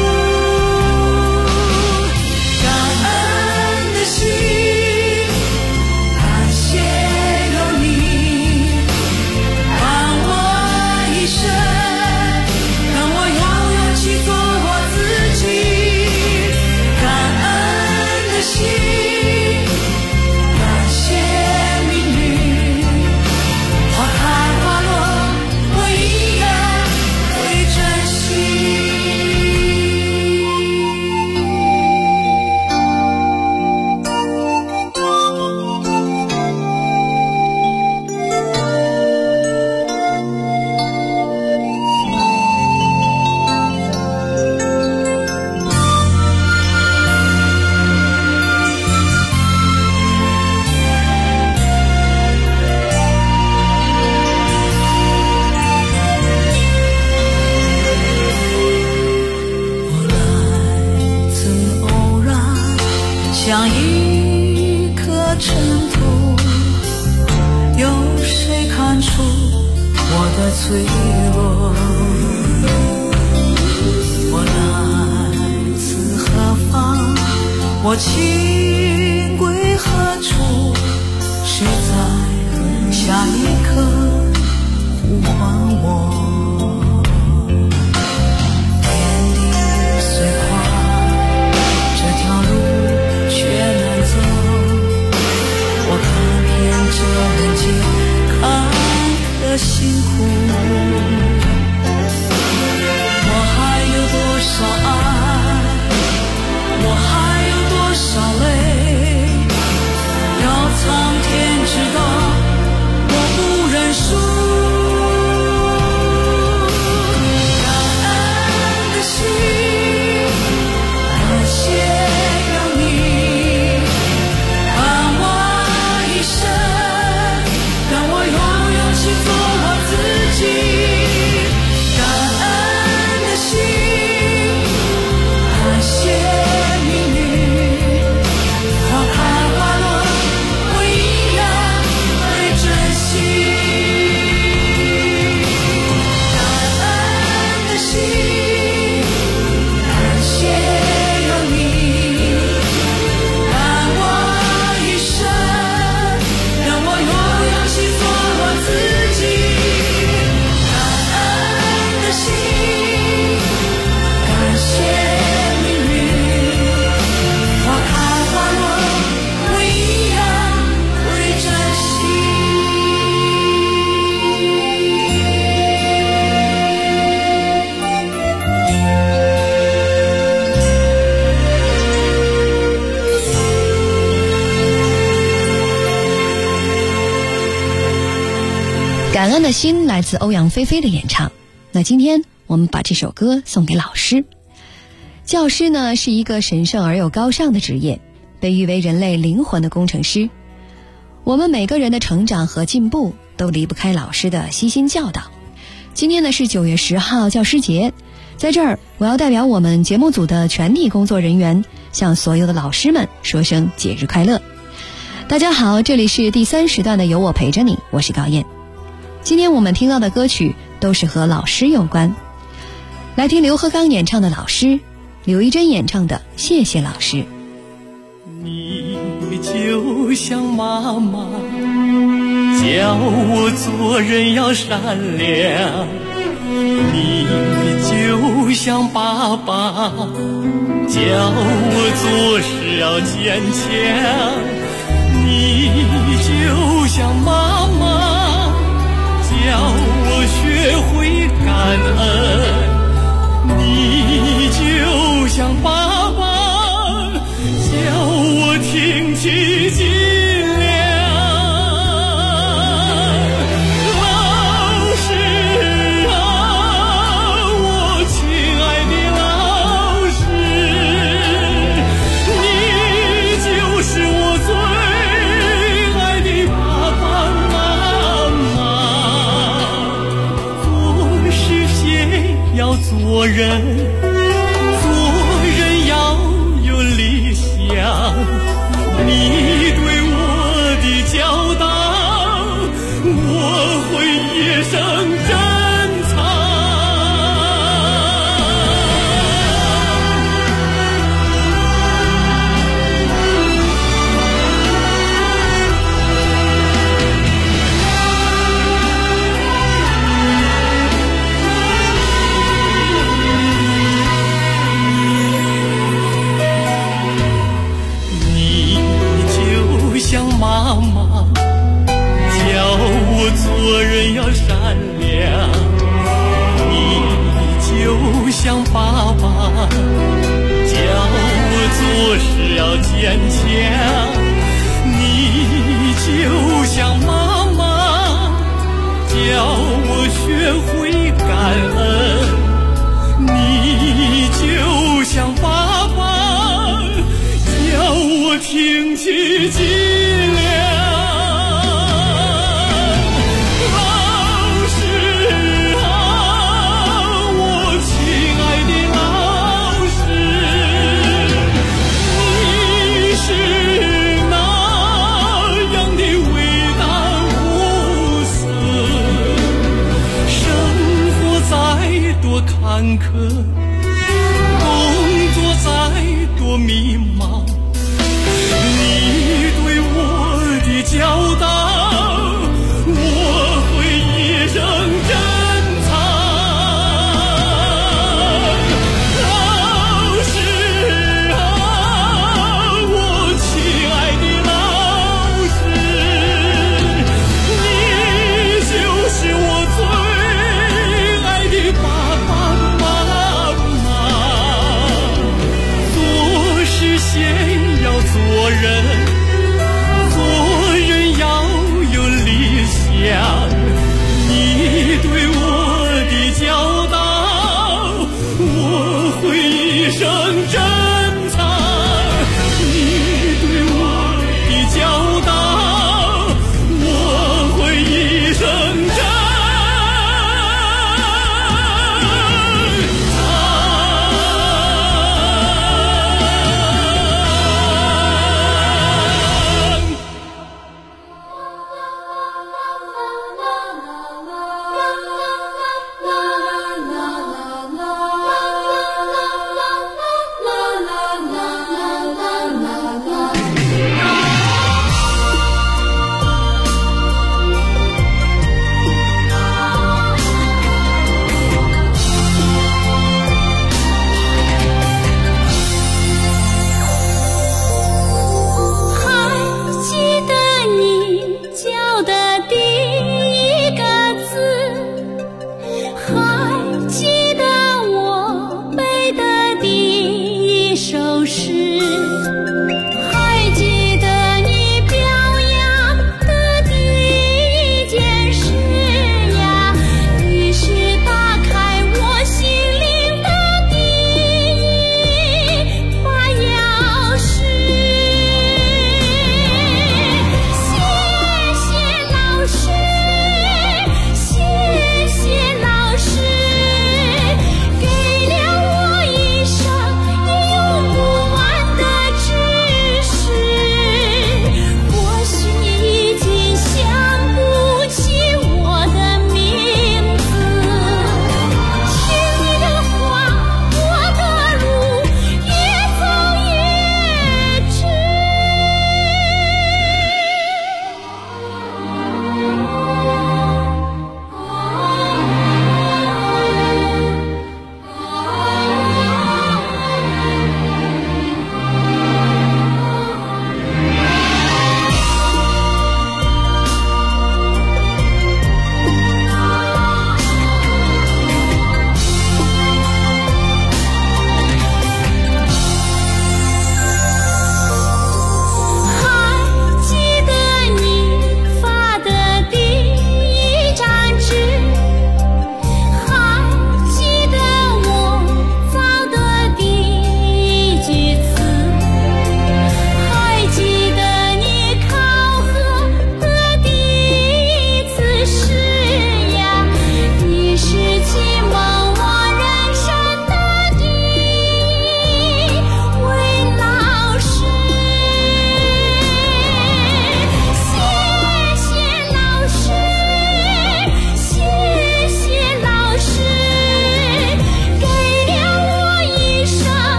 像一颗尘土，有谁看出我的脆弱？我来自何方？我情归何处？谁在下一刻呼唤我？这人间坎坷辛苦，我还有多少爱，我还有多少泪，要苍天知道，我不认输。感恩的心，感谢有你伴我一生，做我自己，感恩的心，感谢命运，花开花落，我一样会珍惜。感恩的心，感谢有你伴我一生，让我有勇气做我自己。 感恩的心来自欧阳菲菲的演唱。那今天我们把这首歌送给老师。教师呢是一个神圣而又高尚的职业，被誉为人类灵魂的工程师。我们每个人的成长和进步都离不开老师的悉心教导。今天呢是9月10号教师节，在这儿我要代表我们节目组的全体工作人员，向所有的老师们说声节日快乐。大家好，这里是第3时段的有我陪着你，我是高燕。今天我们听到的歌曲都是和老师有关，来听刘和刚演唱的《老师》，刘一珍演唱的《谢谢老师》。 你就像妈妈，教我做人要善良；你就像爸爸，教我做事要坚强；你就像妈妈，教我学会感恩；你就像爸爸，教我挺起脊梁。老师啊，我亲爱的老师，你就是我最爱的爸爸妈妈。做做人，做人要有理想。你对我的教导，我会一生珍藏。像妈妈教我做人要善良，你就像爸爸教我做事要坚强，你就像妈妈教我学会感恩，你就像爸爸叫我挺起脊梁。老师啊，我亲爱的老师，你是那样的伟大无私。生活再多坎坷，工作再多迷茫，你对我的教导，我会一生珍藏。老师啊，我亲爱的老师，你就是我最爱的爸爸妈妈。做事先要做人，做人要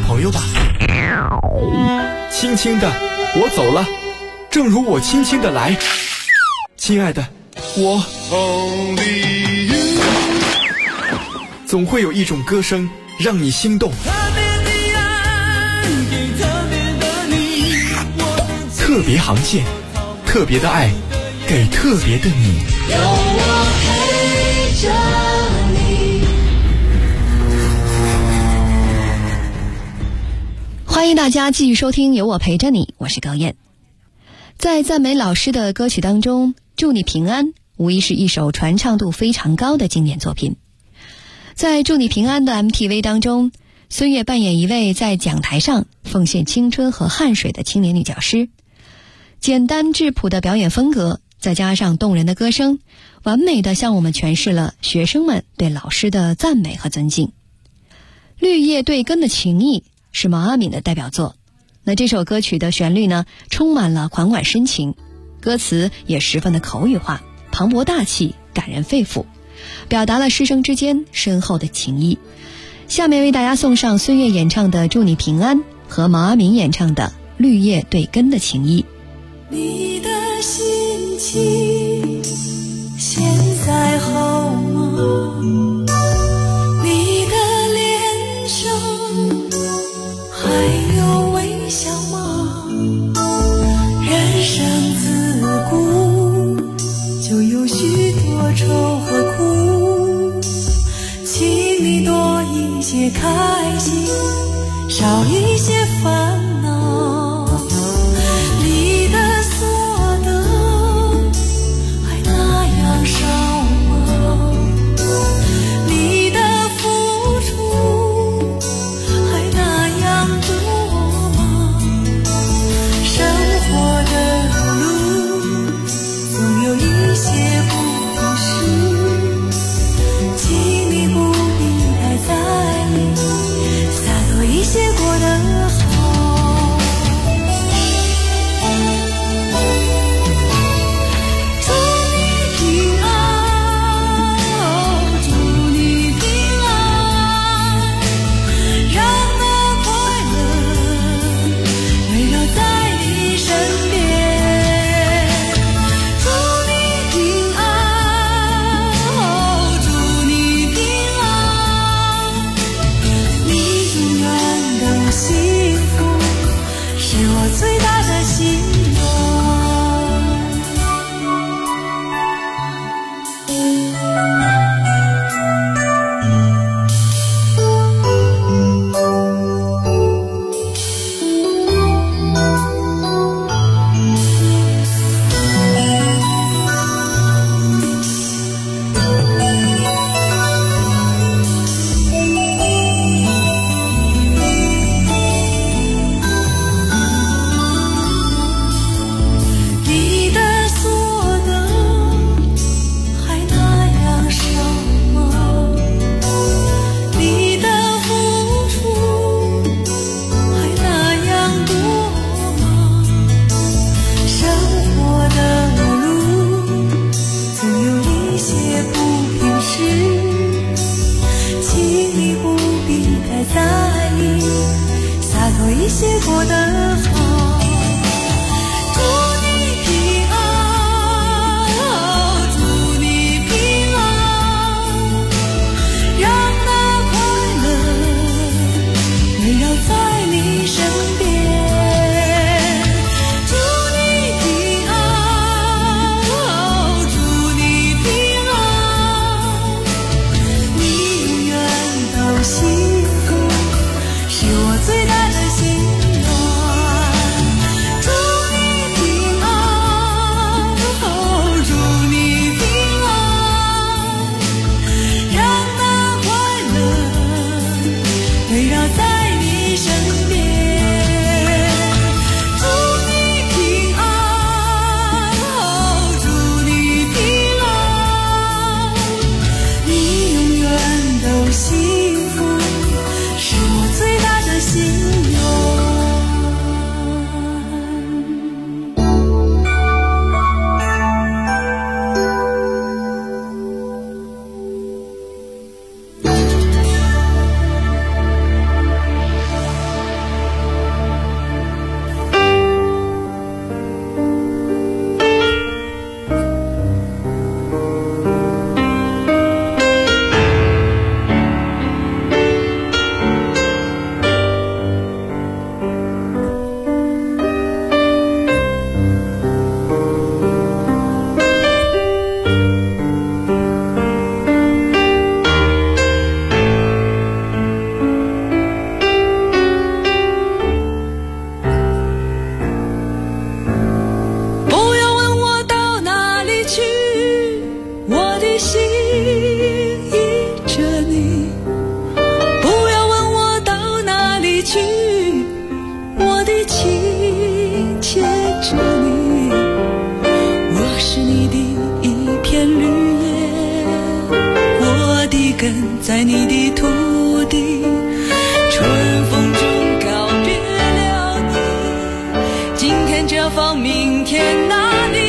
朋友吧。轻轻的，我走了，正如我轻轻的来。亲爱的，我总会有一种歌声让你心动。特别航线，特别的爱，给特别的你。有我陪着你。欢迎大家继续收听《有我陪着你》，我是高燕。在赞美老师的歌曲当中，祝你平安无疑是一首传唱度非常高的经典作品。在祝你平安的 MTV 当中，孙悦扮演一位在讲台上奉献青春和汗水的青年女教师。简单质朴的表演风格，再加上动人的歌声，完美地向我们诠释了学生们对老师的赞美和尊敬。绿叶对根的情谊是毛阿敏的代表作。那这首歌曲的旋律呢，充满了款款深情，歌词也十分的口语化，磅礴大气，感人肺腑，表达了师生之间深厚的情谊。下面为大家送上孙悦演唱的《祝你平安》和毛阿敏演唱的《绿叶对根的情谊》。 你的心情现在好吗？你的脸上还有微笑吗？人生自古就有许多愁和苦，请你多一些开心，少一些烦恼。过得明天哪里？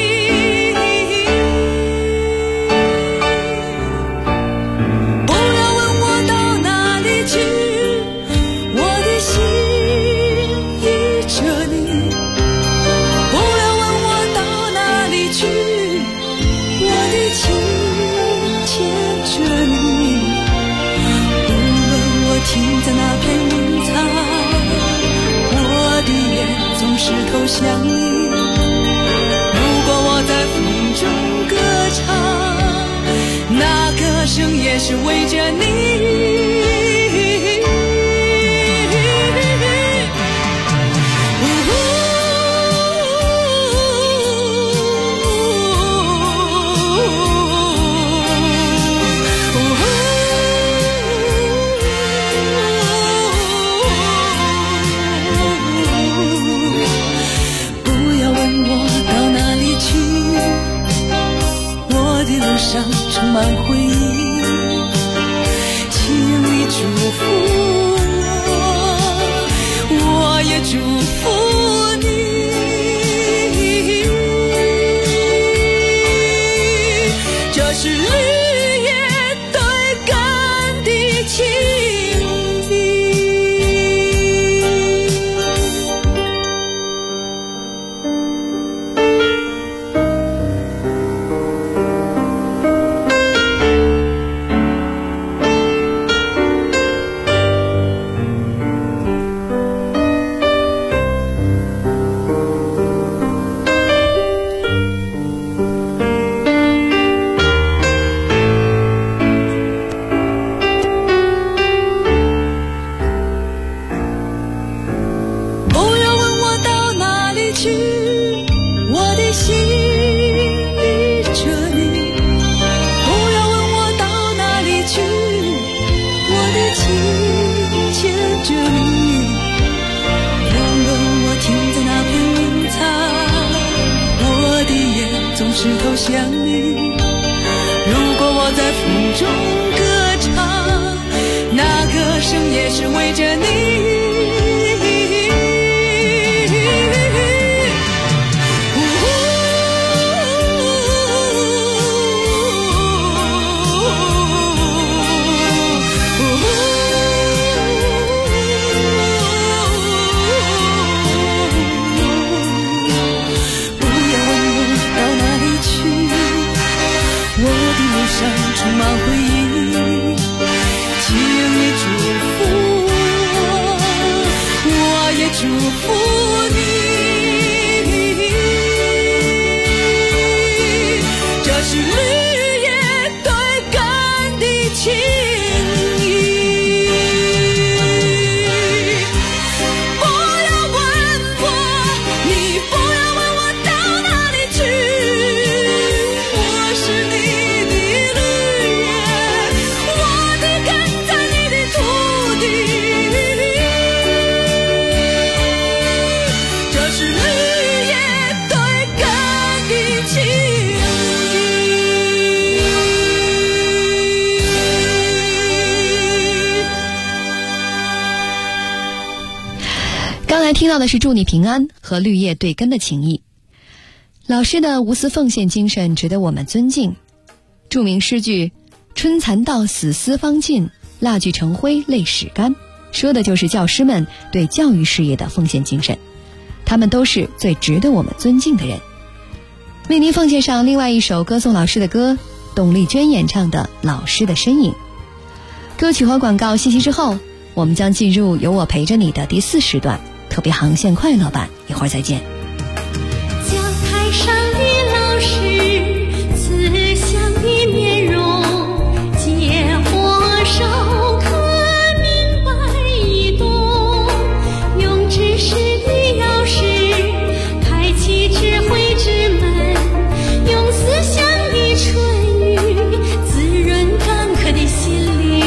不要问我到哪里去，我的心依着你。不要问我到哪里去，我的情牵着你。无论我停在哪片云彩，我的眼总是投向你。如果我在风中歌唱，那歌声也是为着你。上充满回忆，请你祝福我，我也祝福你。这是绿叶对根的情谊。是投向你。如果我在风中歌唱，那歌声也是为着你。充满回忆，请你祝福我，我也祝福你。这是绿叶对根的情谊。不要问我，你不要问我到哪里去，我是你。 刚才听到的是祝你平安和绿叶对根的情谊。老师的无私奉献精神值得我们尊敬。著名诗句春蚕到死丝方尽，蜡炬成灰泪始干，说的就是教师们对教育事业的奉献精神，他们都是最值得我们尊敬的人。为您奉献上另外一首歌颂老师的歌，董丽娟演唱的《老师的身影》。歌曲和广告信息之后，我们将进入有我陪着你的第4时段特别航线快乐版，一会儿再见。 讲台上的老师，慈祥的面容，借我手可明白易懂，用知识的钥匙开启智慧之门，用思想的春雨滋润干渴的心灵。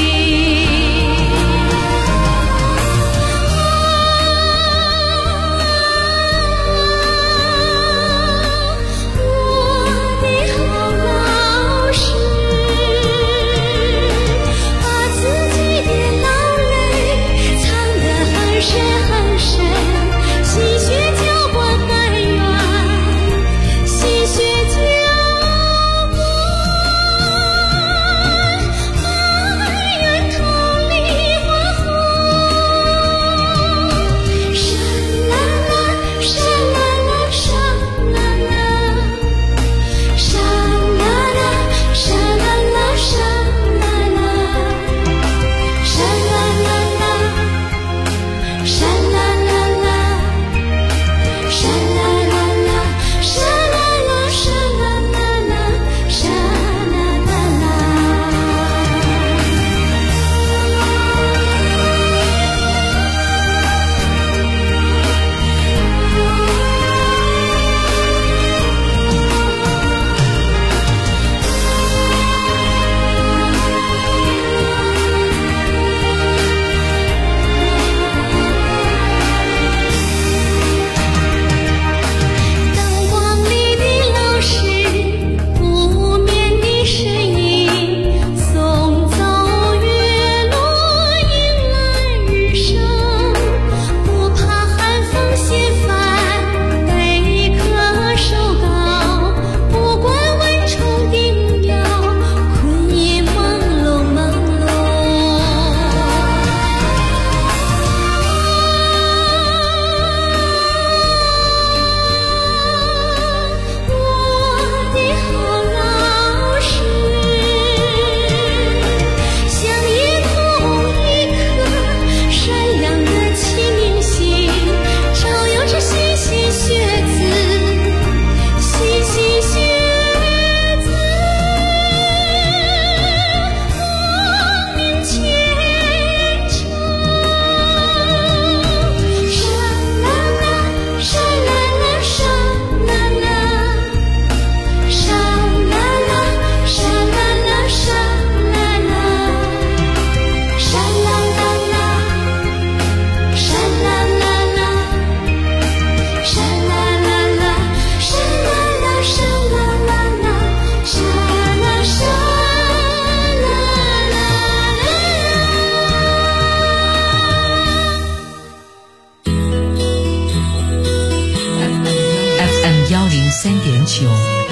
103.9，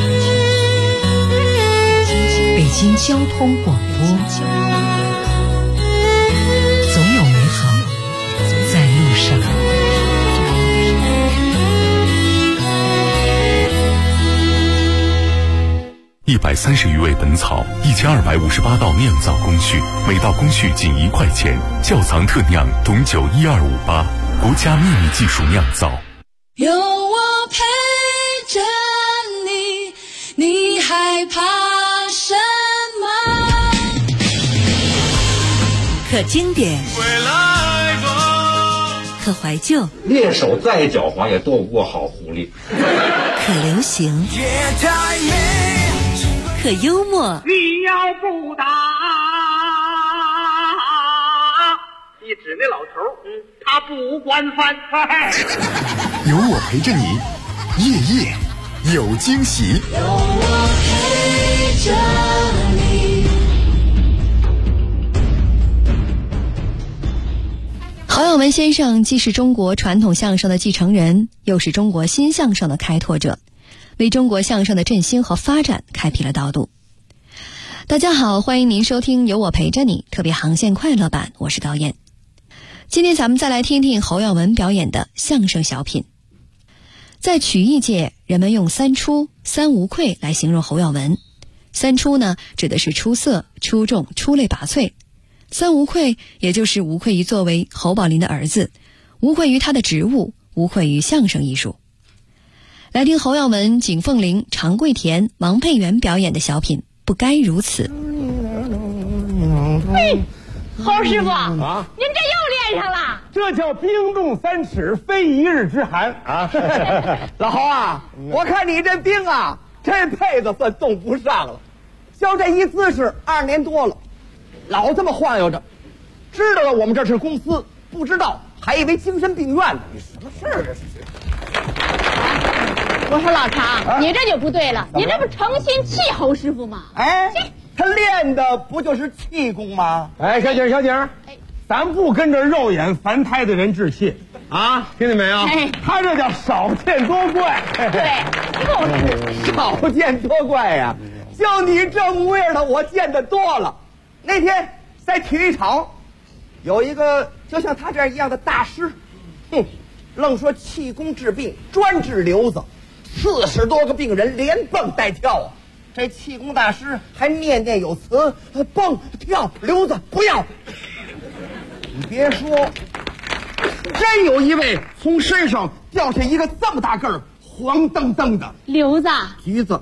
北京交通广播，总有美好在路上。 130余味本草，1258道酿造工序，每道工序仅1块钱。窖藏特酿董酒12588，国家秘密技术酿造。 有我陪着你，你害怕什么？ 可经典，可怀旧， 猎手再狡猾也斗不过好狐狸。 可流行，可幽默。 你要不打，你指那老头，他不惯犯。 有我陪着你，夜夜有惊喜。 有我陪着你。 侯耀文先生既是中国传统相声的继承人，又是中国新相声的开拓者，为中国相声的振兴和发展开辟了道路。大家好，欢迎您收听有我陪着你特别航线快乐版，我是高燕。今天咱们再来听听侯耀文表演的相声小品。在曲艺界，人们用三出、三无愧来形容侯耀文。三出呢，指的是出色、出众、出类拔萃；三无愧，也就是无愧于作为侯宝林的儿子，无愧于他的职务，无愧于相声艺术。来听侯耀文、景凤玲、常贵田、王佩元表演的小品《不该如此》。 嘿，侯师傅啊，您这又练上了。 这叫冰冻三尺，非一日之寒啊！ 老侯啊，我看你这冰啊，这辈子算冻不上了。就这一姿势2年多了，老这么晃悠着，知道了我们这是公司，不知道还以为精神病院呢。你什么事儿这是？ 我说老常，你这就不对了，你这不诚心气侯师傅吗？ 哎，他练的不就是气功吗？ 哎，小景，咱不跟着肉眼凡胎的人置气啊，听见没有？他这叫少见多怪。 对， 少见多怪呀！就你这模样的，我见得多了。那天在体育场，有一个就像他这样一样的大师，愣说气功治病，专治瘤子，40多个病人连蹦带跳啊！这气功大师还念念有词，蹦跳瘤子不要。你别说，真有一位从身上掉下一个这么大个儿黄澄澄的瘤子橘子。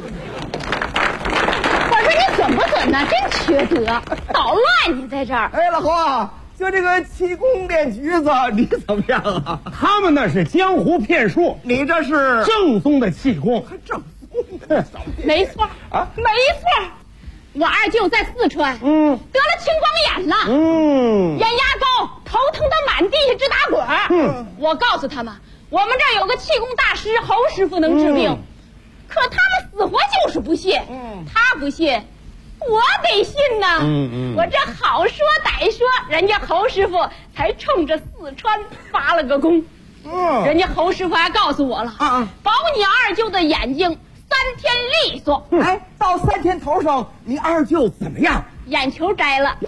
我说你准不准呢？真缺德，捣乱你在这儿。 哎，老侯啊，就这个气功练橘子，你怎么样啊？ 他们那是江湖骗术， 你这是正宗的气功， 还正宗的。 没错啊，没错。我二舅在四川，得了青光眼了，眼压高，头疼得满地下直打滚。我告诉他们，我们这儿有个气功大师侯师傅能治病，可他们死活就是不信。他不信，我得信呐。我这好说歹说，人家侯师傅才冲着四川发了个功。人家侯师傅还告诉我了，保你二舅的眼睛3天利索。 哎，到3天头上，你二舅怎么样？ 眼球摘了。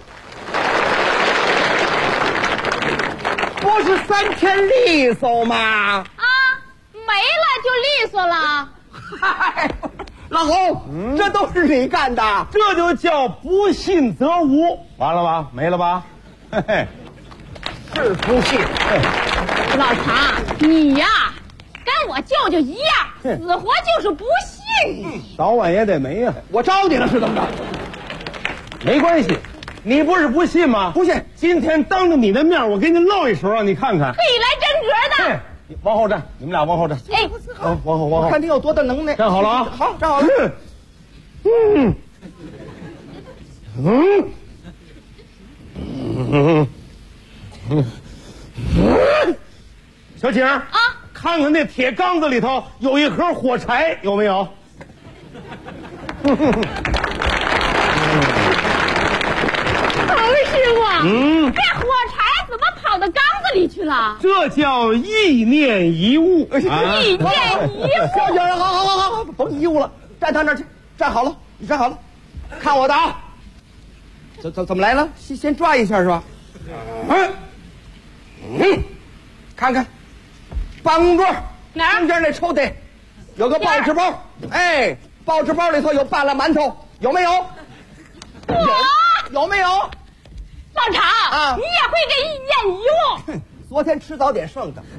不是3天利索吗？ 啊，没了就利索了。 嗨，老侯，这都是你干的， 这就叫不信则无。完了吧？没了吧？嘿嘿， 是不信。 老常，你呀，跟我舅舅一样，死活就是不信。 早晚也得没呀。 我招你了是怎么着？ 没关系，你不是不信吗？ 不信。 今天当着你的面，我给你露一手，让你看看。 可以来真格的。 往后站，你们俩往后站。 哎， 往后。 看你有多大能耐。 站好了啊！ 好，站好了。 小景啊，看看那铁缸子里头有一盒火柴，有没有？ 侯师傅，这火柴怎么跑到缸子里去了？ 这叫意念一物。 意念一物。 行，好，甭遗物了，站他那儿去，站好了，你站好了，看我的啊。怎么来了？先转一下是吧？看看，办公桌哪儿？ 中间那抽屉有个报纸包，哎，报纸包里头有半拉馒头，有没有？有没有？ 老常啊，你也会这意念一物？ 昨天吃早点剩的。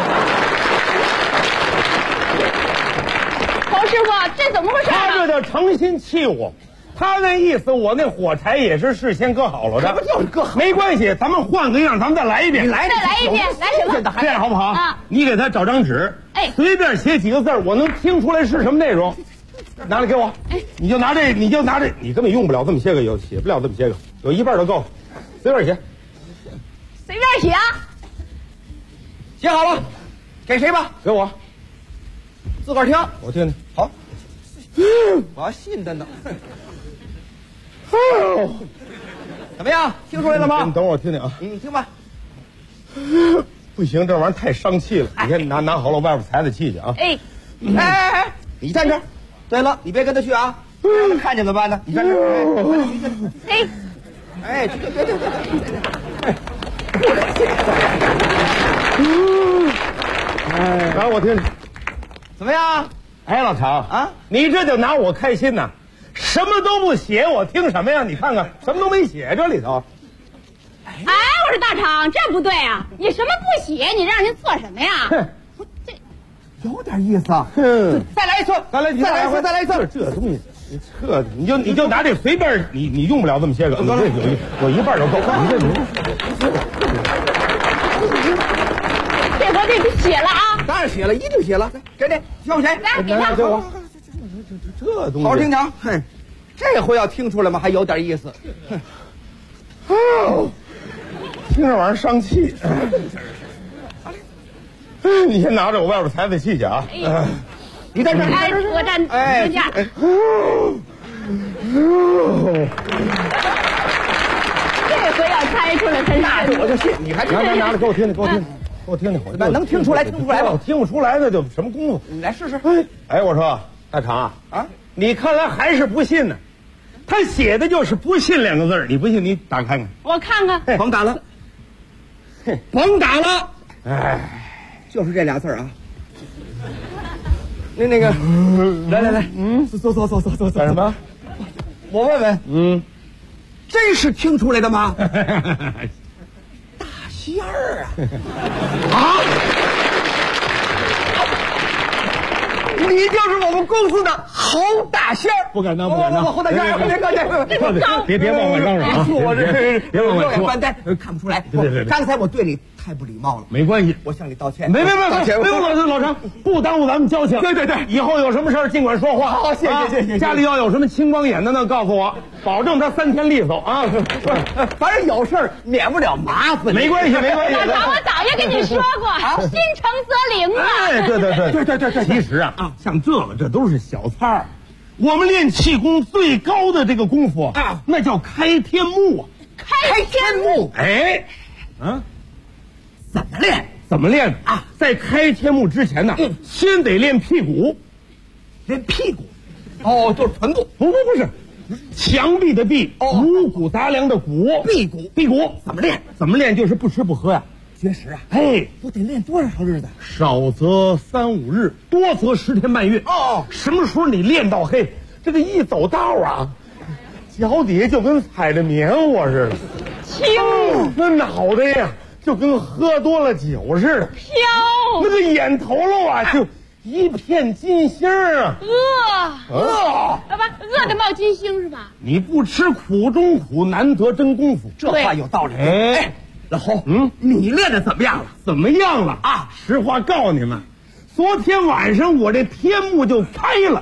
侯师傅，这怎么回事？ 他这叫诚心欺我。他那意思，我那火柴也是事先搁好了的， 这不就是搁好？ 没关系，咱们换个样，咱们再来一遍。 你来， 再来一遍，来什么？ 这样好不好？ 啊， 你给他找张纸， 哎， 随便写几个字，我能听出来是什么内容。拿来给我， 哎， 你就拿这，你根本用不了这么些个，写不了这么些个，有一半就够，随便写。 随便写啊。 写好了，给谁吧？ 给我， 自个儿听， 我听听。 好，我要信的呢。怎么样？听出来了吗？ 你等会儿我听听啊。 你听吧。 不行，这玩意儿太伤气了。你看，拿好了，外边裁裁气去啊。 哎，你站这儿。对了，你别跟他去啊，让他看见怎么办呢？你站这儿。哎，别。 哎，来，我听听。 怎么样？ 哎，老常啊，你这就拿我开心呐！什么都不写，我听什么呀？你看看，什么都没写这里头。 哎，我说大常，这不对啊！你什么不写，你让人做什么呀？ 这有点意思啊！再来一次，再来一次。 这东西，你就拿这随便，你用不了这么些个，你这有一半就够。你这回这写了啊！ 当然写了，一定写了。给你，交给谁？ 来，给他。 给我。这东西， 好好听听。哼，这回要听出来吗？还有点意思。 听这玩意儿伤气。你先拿着，我外边裁裁气去啊。 你在这儿， 哎，我站中间。这回要猜出来，真是。 我就信，你还拿着给我听听，给我听听， 那能听出来，听出来吧？ 我听不出来，那就什么功夫？ 你来试试。 哎，我说大常啊，你看来还是不信呢。他写的就是不信两个字，你不信你打开看， 我看看。 甭打了，甭打了。哎，就是这俩字啊。那个，来，坐， 干什么？ 我问问，真是听出来的吗？大仙儿啊！你就是我们公司的侯大仙儿。 不敢当。 侯大仙儿， 别往我嚷嚷啊！ 我这别往我说， 翻呆，看不出来。 对， 刚才我对你太不礼貌了。 没关系， 我向你道歉。 没道歉。 老常，不耽误咱们交情。 对， 以后有什么事儿尽管说话。 好，谢谢。 家里要有什么青光眼的呢，告诉我，保证他3天利索啊。 反正有事儿免不了麻烦。 没关系。 老常，我早就跟你说过，心诚则灵啊。 哎，对。其实啊，像这都是小菜儿。我们练气功最高的这个功夫啊，那叫开天目啊。 开天目。 哎，怎么练啊？在开天目之前呢，先得练屁股。 练屁股？哦，就是臀部。 不是，墙壁的壁，五谷杂粮的谷， 辟谷。 怎么练？就是不吃不喝呀。 绝食啊！ 哎， 都得练多少日子？ 少则3、5日，多则10天半月。什么时候你练到黑，这个一走道啊，脚底下就跟踩着棉花似的， 轻， 那脑袋呀就跟喝多了酒似的， 飘， 那个眼头喽啊就一片金星啊！ 饿得冒金星是吧？ 你不吃苦中苦，难得真功夫。 这话有道理。 哎， 老侯，你练的怎么样了？ 怎么样了啊？实话告诉你们，昨天晚上我这天目就开了。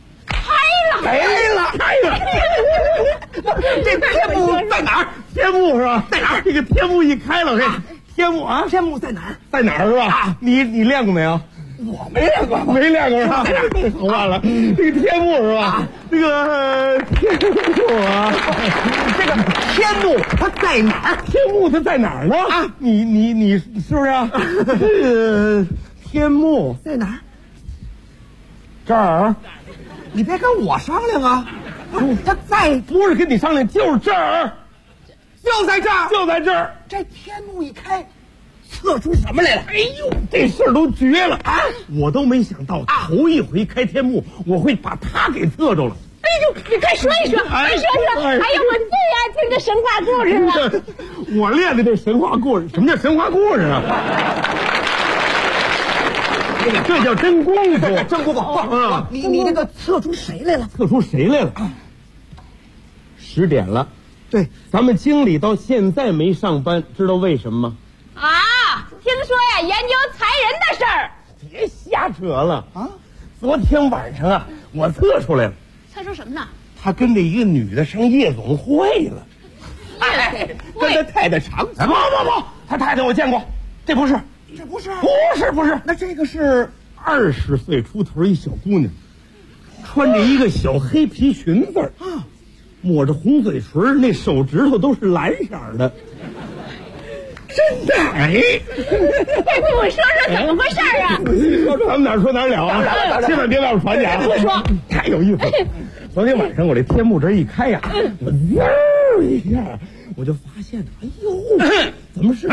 这天目在哪儿？ 天目是吧？ 在哪儿？ 这个天目一开了，天目啊， 天目在哪儿？ 在哪儿是吧？你练过没有？ 我没练过， 没练过是吧？好办了，这个天幕是吧？这个天幕啊， 这个天幕它在哪儿？ 天幕它在哪儿呢？啊，你是不是啊？这个天幕在哪儿？ 这儿。 你别跟我商量啊！他不是跟你商量，就是这儿， 就在这儿， 就在这儿。 这天幕一开，测出什么来了？ 哎呦，这事儿都绝了啊！我都没想到，头一回开天幕，我会把他给测着了。 哎呦，你快说一说，快说说！还有我最爱听的神话故事了。 我练的这神话故事，什么叫神话故事啊？这叫真功夫， 真功夫。 啊！ 你这个测出谁来了？ 测出谁来了？10点了。 对， 咱们经理到现在没上班，知道为什么吗？ 啊，听说呀，研究裁人的事儿。 别瞎扯了啊！昨天晚上啊，我测出来了。 测出什么呢？ 他跟着一个女的上夜总会了。哎，跟他太太长期。不，他太太我见过，这不是。 这不是， 那这个是20岁出头一小姑娘，穿着一个小黑皮裙子啊，抹着红嘴唇，那手指头都是蓝色的，真的哎！ 快给我说说怎么回事啊？ 咱们哪说哪了啊！千万别外边传去啊！ 我说太有意思了。昨天晚上我这天幕这一开呀，我嗖一下我就发现，哎呦，怎么是？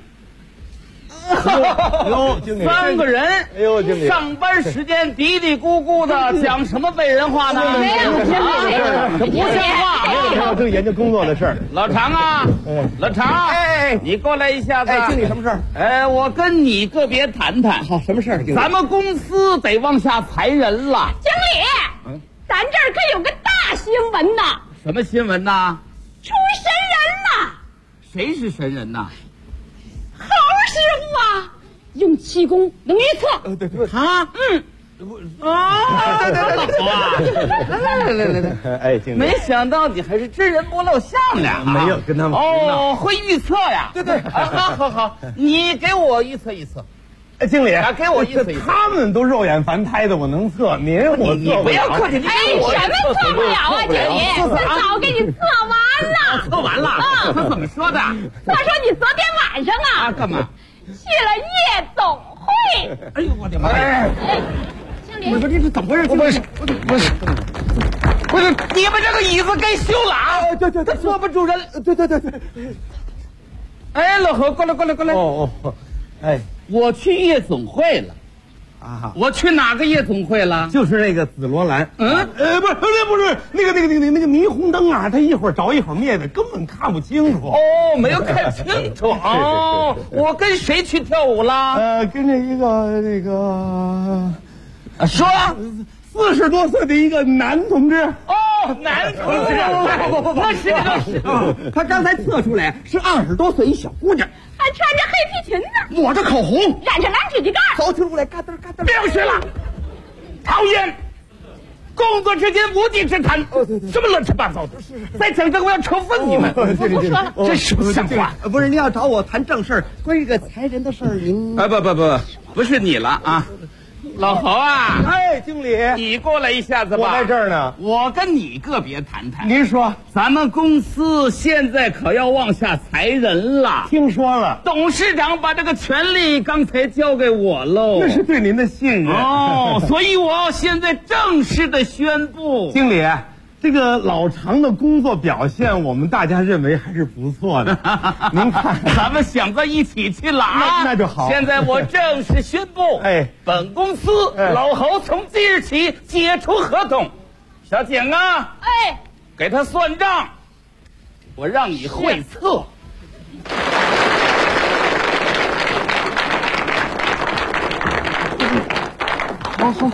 哎呦，经理，3个人， 哎呦，经理， 上班时间嘀嘀咕咕的讲什么背人话呢？ 没有， 这不像话！ 没有，这研究工作的事儿。 老常啊，老常，你过来一下子。 经理，什么事儿？ 我跟你个别谈谈。 好，什么事儿？ 咱们公司得往下裁人了。 经理，咱这儿可有个大新闻呐！ 什么新闻呐？ 出神人了！ 谁是神人呐？ 侯师傅啊，用气功能预测。 对， 啊， 来，哎，经理， 没想到你还是真人不露相的。 没有跟他们哦，会预测呀？ 对， 好，你给我预测一测。 哎，经理， 给我意思。 他们都肉眼凡胎的，我能测，你不要客气， 什么测不了啊，经理，他早给你测完了。 测完了？他怎么说的？ 他说你昨天晚上啊， 干嘛？ 去了夜总会。 哎呦，我的妈呀！ 经理， 我说这是怎么回事？ 不是，你们这个椅子该修了啊！ 对，他坐不住人。对。 哎，老何，过来。 哦，哎。 我去夜总会了，啊！我去哪个夜总会了？ 就是那个紫罗兰。不是，那个霓虹灯啊，它一会儿着一会儿灭的，根本看不清楚。 哦，没有看清楚。哦，我跟谁去跳舞了？ 跟着一个那个， 说 40多岁的一个男同志。 哦，男同志，那是。 他刚才测出来是20多岁一小姑娘。 还穿着黑皮裙子， 抹着口红， 染着蓝指甲盖， 走起路来嘎噔。 不要学了，讨厌！工作之间无稽之谈，什么乱七八糟的！再讲这个我要处分你们！ 我不说了， 真是不像话！ 不是，您要找我谈正事儿，关于这个裁人的事儿，您不是你了啊！老侯啊， 哎，经理， 你过来一下子吧。 我在这儿呢。 我跟你个别谈谈。 您说， 咱们公司现在可要往下裁人了。 听说了， 董事长把这个权力刚才交给我喽。 那是对您的信任哦，所以我要现在正式的宣布， 经理。这个老常的工作表现，我们大家认为还是不错的。您看， 咱们想在一起去了啊， 那就好。 现在我正式宣布，本公司老侯从即日起解除合同。小景啊，给他算账，我让你会测。 好。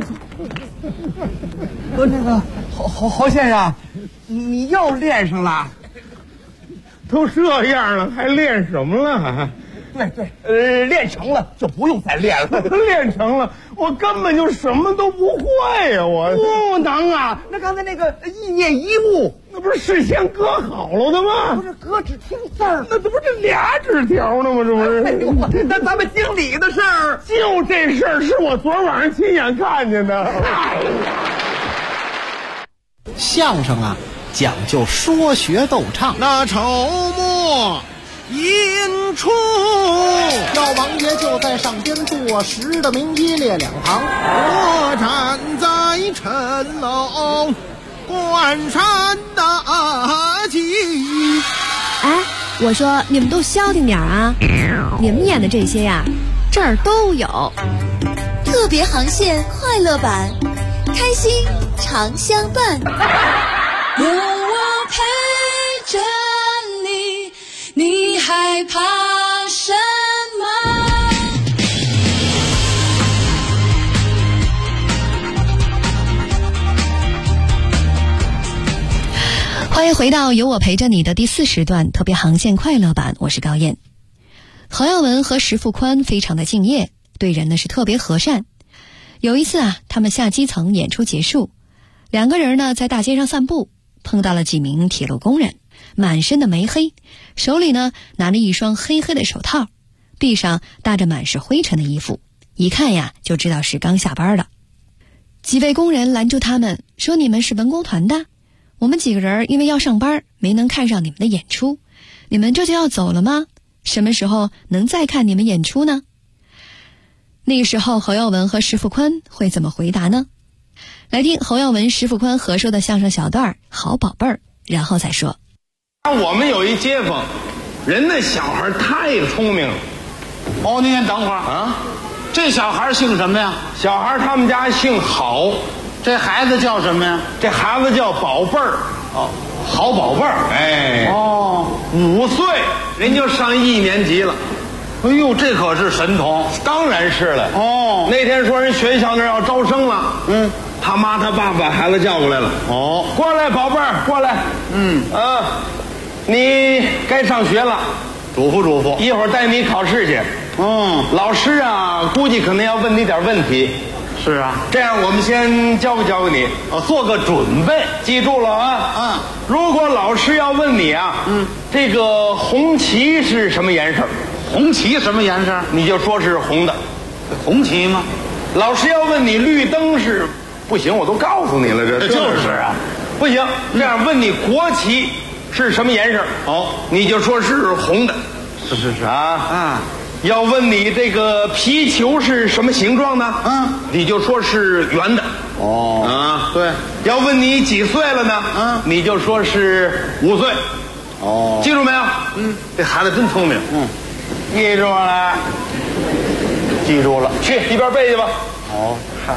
那个侯先生，你又练上了？ 都这样了，还练什么了？ 对，练成了就不用再练了。 练成了，我根本就什么都不会呀！我不能啊！那刚才那个意念一幕， 那不是事先搁好了的吗？ 不是搁纸听字儿， 那这不是俩纸条呢吗？这不是？ 哎呦，那咱们经理的事儿， 就这事儿是我昨晚上亲眼看见的。哎呀， 相声啊，讲究说学逗唱。 那筹末引出， 老王爷就在上边坐实的名一列两旁， 我站在城楼关山大吉。 哎，我说你们都消停点啊！你们演的这些呀，这儿都有。 特别航线快乐版，开心常相伴。 有我陪着你，你害怕什么？ 欢迎回到有我陪着你的第4时段特别航线快乐版，我是高燕。侯耀文和石富宽非常的敬业，对人呢是特别和善。有一次啊，他们下基层演出结束，两个人呢在大街上散步，碰到了几名铁路工人，满身的煤黑，手里呢拿着一双黑黑的手套，臂上搭着满是灰尘的衣服，一看呀就知道是刚下班的。几位工人拦住他们说：“你们是文工团的？我们几个人因为要上班，没能看上你们的演出，你们这就要走了吗？什么时候能再看你们演出呢？”那个时候侯耀文和石富宽会怎么回答呢？来听侯耀文、石富宽合说的相声小段好宝贝儿，然后再说。 我们有一街坊，人那小孩太聪明了。 哦，您先等会儿啊，这小孩姓什么呀？ 小孩他们家姓郝。 这孩子叫什么呀？ 这孩子叫宝贝儿。 哦，好宝贝儿。 哎， 哦 ，5岁人就上1年级了。 哎呦，这可是神童。 当然是了。 哦， 那天说人学校那儿要招生了，他妈他爸把孩子叫过来了。 哦， 过来，宝贝儿，过来。你该上学了， 嘱咐嘱咐， 一会儿带你考试去。老师啊，估计可能要问你点问题。 是啊， 这样我们先教给你，做个准备，记住了啊。如果老师要问你啊，这个红旗是什么颜色？ 红旗什么颜色？ 你就说是红的。 红旗吗？ 老师要问你绿灯是，不行，我都告诉你了，这就是啊， 不行。这样问你国旗是什么颜色？你就说是红的。 是啊。要问你这个皮球是什么形状呢？你就说是圆的。 对。 要问你几岁了呢？你就说是5岁。记住没有？这孩子真聪明。记住了。记住了，去一边背去吧。 好。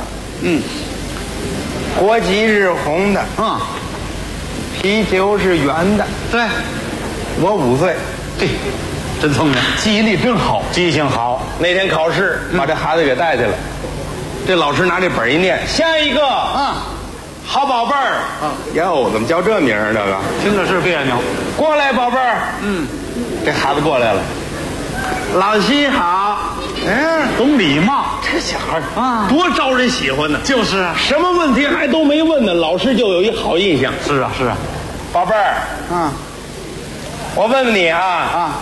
国旗是红的。皮球是圆的。 对。 我5岁。 对。真聪明， 记忆力真好， 记性好。 那天考试把这孩子给带去了，这老师拿这本一念，下一个好宝贝儿。哟，怎么叫这名儿？这个听着是别扭。 过来，宝贝儿。这孩子过来了。老师好。 懂礼貌。 这小孩多招人喜欢呢。 就是啊， 什么问题还都没问呢，老师就有一好印象。 是啊， 宝贝儿。我问问你啊。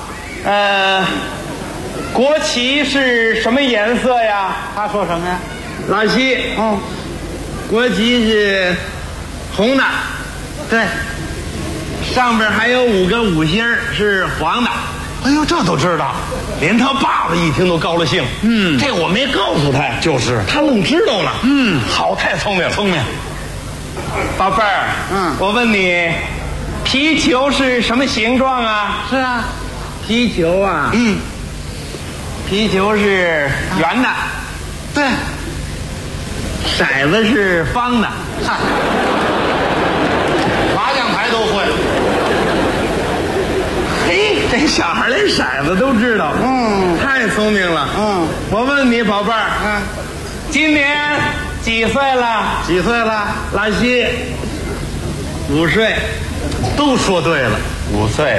国旗是什么颜色呀？ 他说什么呀？ 老西，国旗是红的。对，上边还有5个5星是黄的。 哎呦，这都知道， 连他爸爸一听都高了兴。这我没告诉他呀， 就是他愣知道了。好，太聪明了。 聪明。 宝贝儿，我问你，皮球是什么形状啊？ 是啊。 皮球啊，皮球是圆的。 对。 骰子是方的。 麻将牌都会。 嘿，这小孩连骰子都知道。太聪明了。我问你，宝贝儿，今年几岁了？ 几岁了？ 老西，5岁。 都说对了 ，5岁。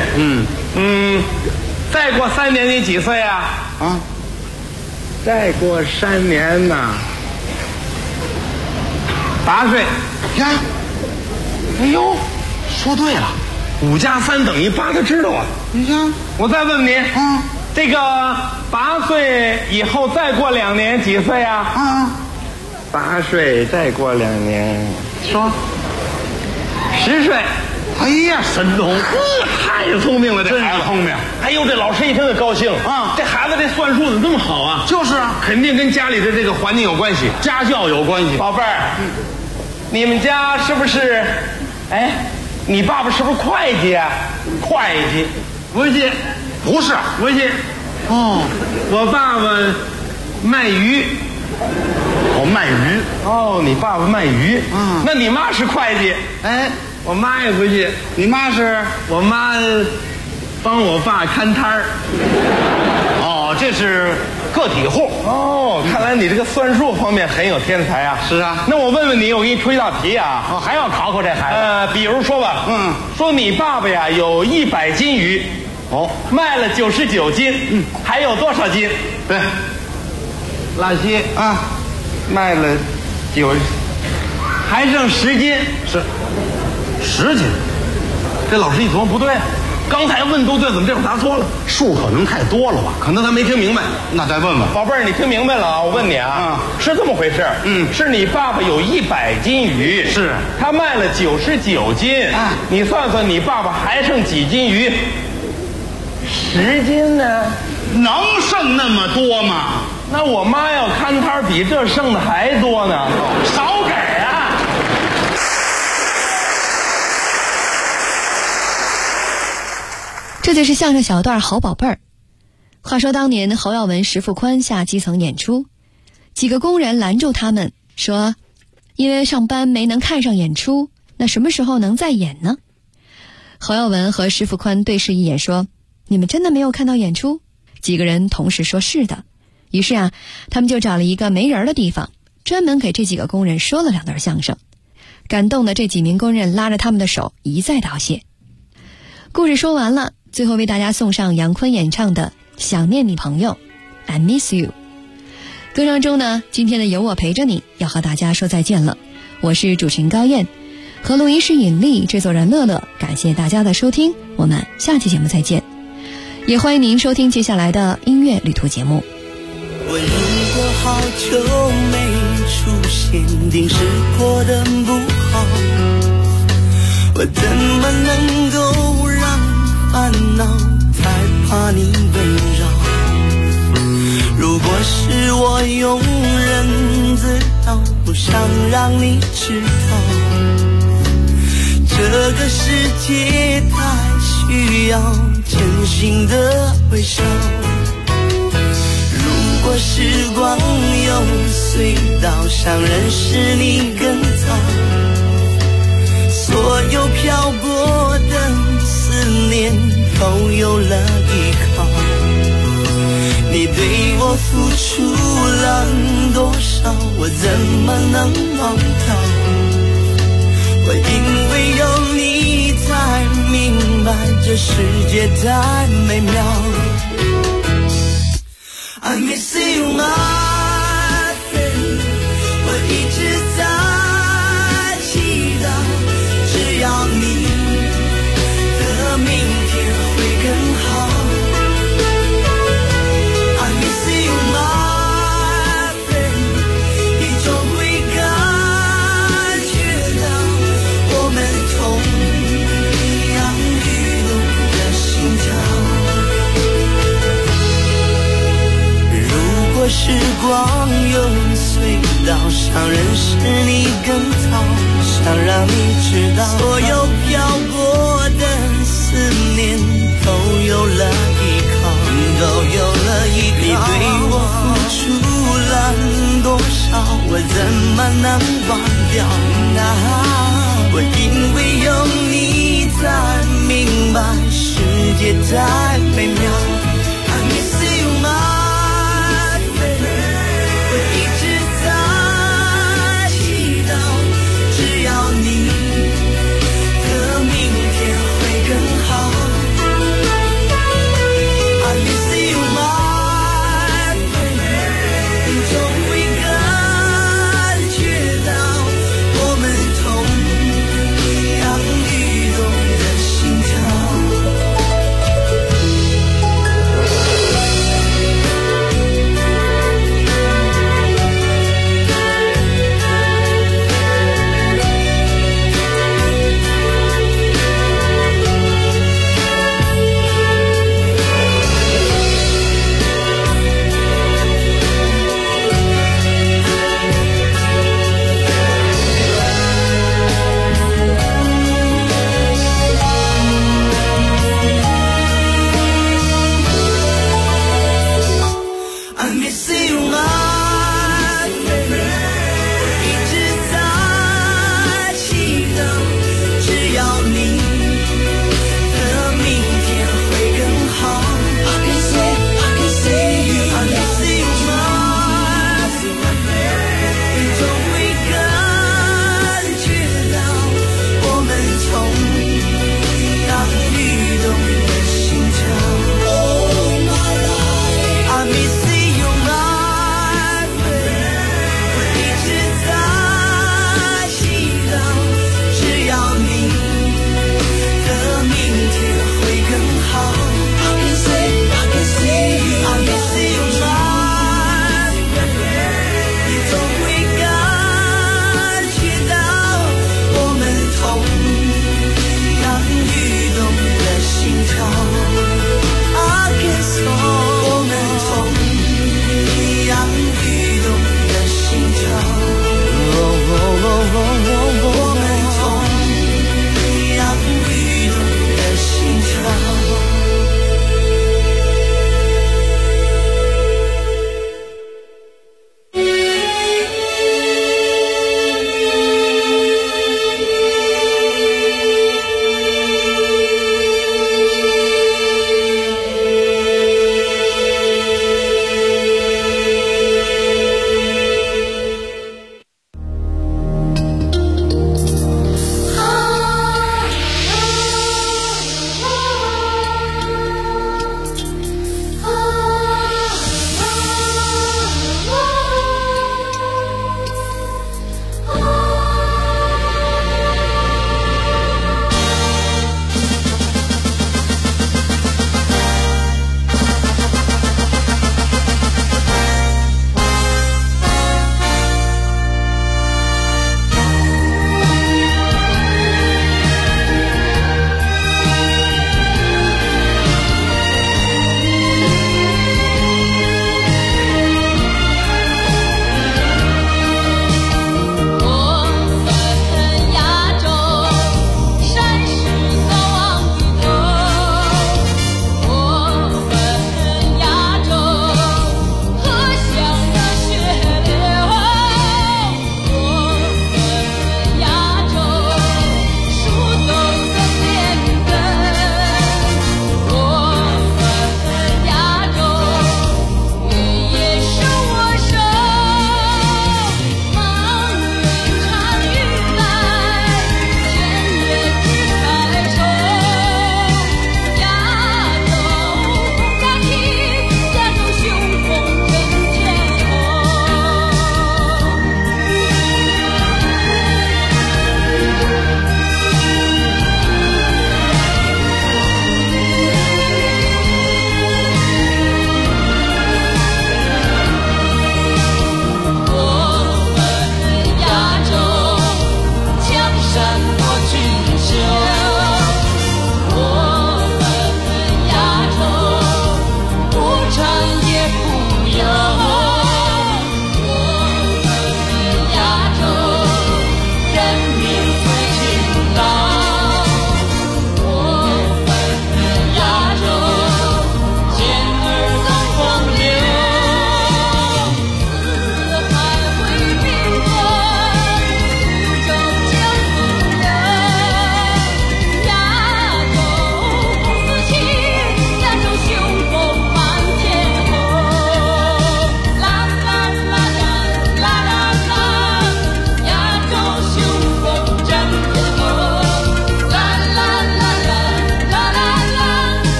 再过3年你几岁啊？再过3年呐，8岁。 呀，哎呦说对了，5加3等于8，他知道啊。 你看， 我再问问你，这个8岁以后再过2年几岁啊？8岁再过2年， 说 10岁。 哎呀，神童， 太聪明了，这孩子聪明。 哎呦，这老师一听就高兴啊！这孩子这算术怎么这么好啊？ 就是啊， 肯定跟家里的这个环境有关系， 家教有关系。 宝贝儿，你们家是不是？哎，你爸爸是不是会计啊？会计， 不是，不是， 不是。 哦， 我爸爸卖鱼。 卖鱼。 哦，你爸爸卖鱼。那你妈是会计。 哎。 我妈也回去， 你妈是？ 我妈帮我爸看摊儿。 哦，这是个体户。 哦，看来你这个算术方面很有天才啊。 是啊。 那我问问你，我给你出一道题啊。 还要考考这孩子。 比如说吧，说你爸爸呀有100斤鱼，卖了99斤，还有多少斤？ 对， 拉稀啊，卖了还剩10斤。 是。10斤， 这老师一琢磨不对，刚才问都对，怎么这会儿答错了？ 数可能太多了吧？ 可能他没听明白。 那再问问， 宝贝儿，你听明白了啊？我问你啊，是这么回事？是你爸爸有100斤鱼， 是他卖了99斤，你算算你爸爸还剩几斤鱼？10斤呢？ 能剩那么多吗？ 那我妈要看摊比这剩的还多呢， 少给啊！ 这就是相声小段好宝贝儿。话说当年侯耀文、石富宽下基层演出，几个工人拦住他们说，因为上班没能看上演出，那什么时候能再演呢？侯耀文和石富宽对视一眼说，你们真的没有看到演出？几个人同时说是的。于是啊，他们就找了一个没人的地方，专门给这几个工人说了2段相声。感动的这几名工人拉着他们的手一再道谢。故事说完了，最后为大家送上杨坤演唱的《想念你朋友》 I miss you。 歌声中呢，今天的有我陪着你要和大家说再见了。我是主持人高燕，和录音师尹丽，制作人乐乐，感谢大家的收听，我们下期节目再见。也欢迎您收听接下来的音乐旅途节目。 我如果好久没出现，定是过得不好，我怎么能够让烦恼太怕你围绕？如果是我庸人自扰，不想让你知道，这个世界太需要真心的微笑。如果时光有隧道，想认识你更早，所有漂泊的思念都有了依靠。你对我付出了多少，我怎么能忘掉？我因为有你才明白这世界太美妙。I miss you, my friend， 我一直在祈祷，只要你的明天会更好。I miss you, my friend， 你总会感觉到我们同样律动的心跳。如果时光有隧道，想认识你更早，想让你知道，所有漂泊的思念都有了依靠，都有了依靠。你对我付出了多少，我怎么能忘掉？我因为有你才明白世界太美妙。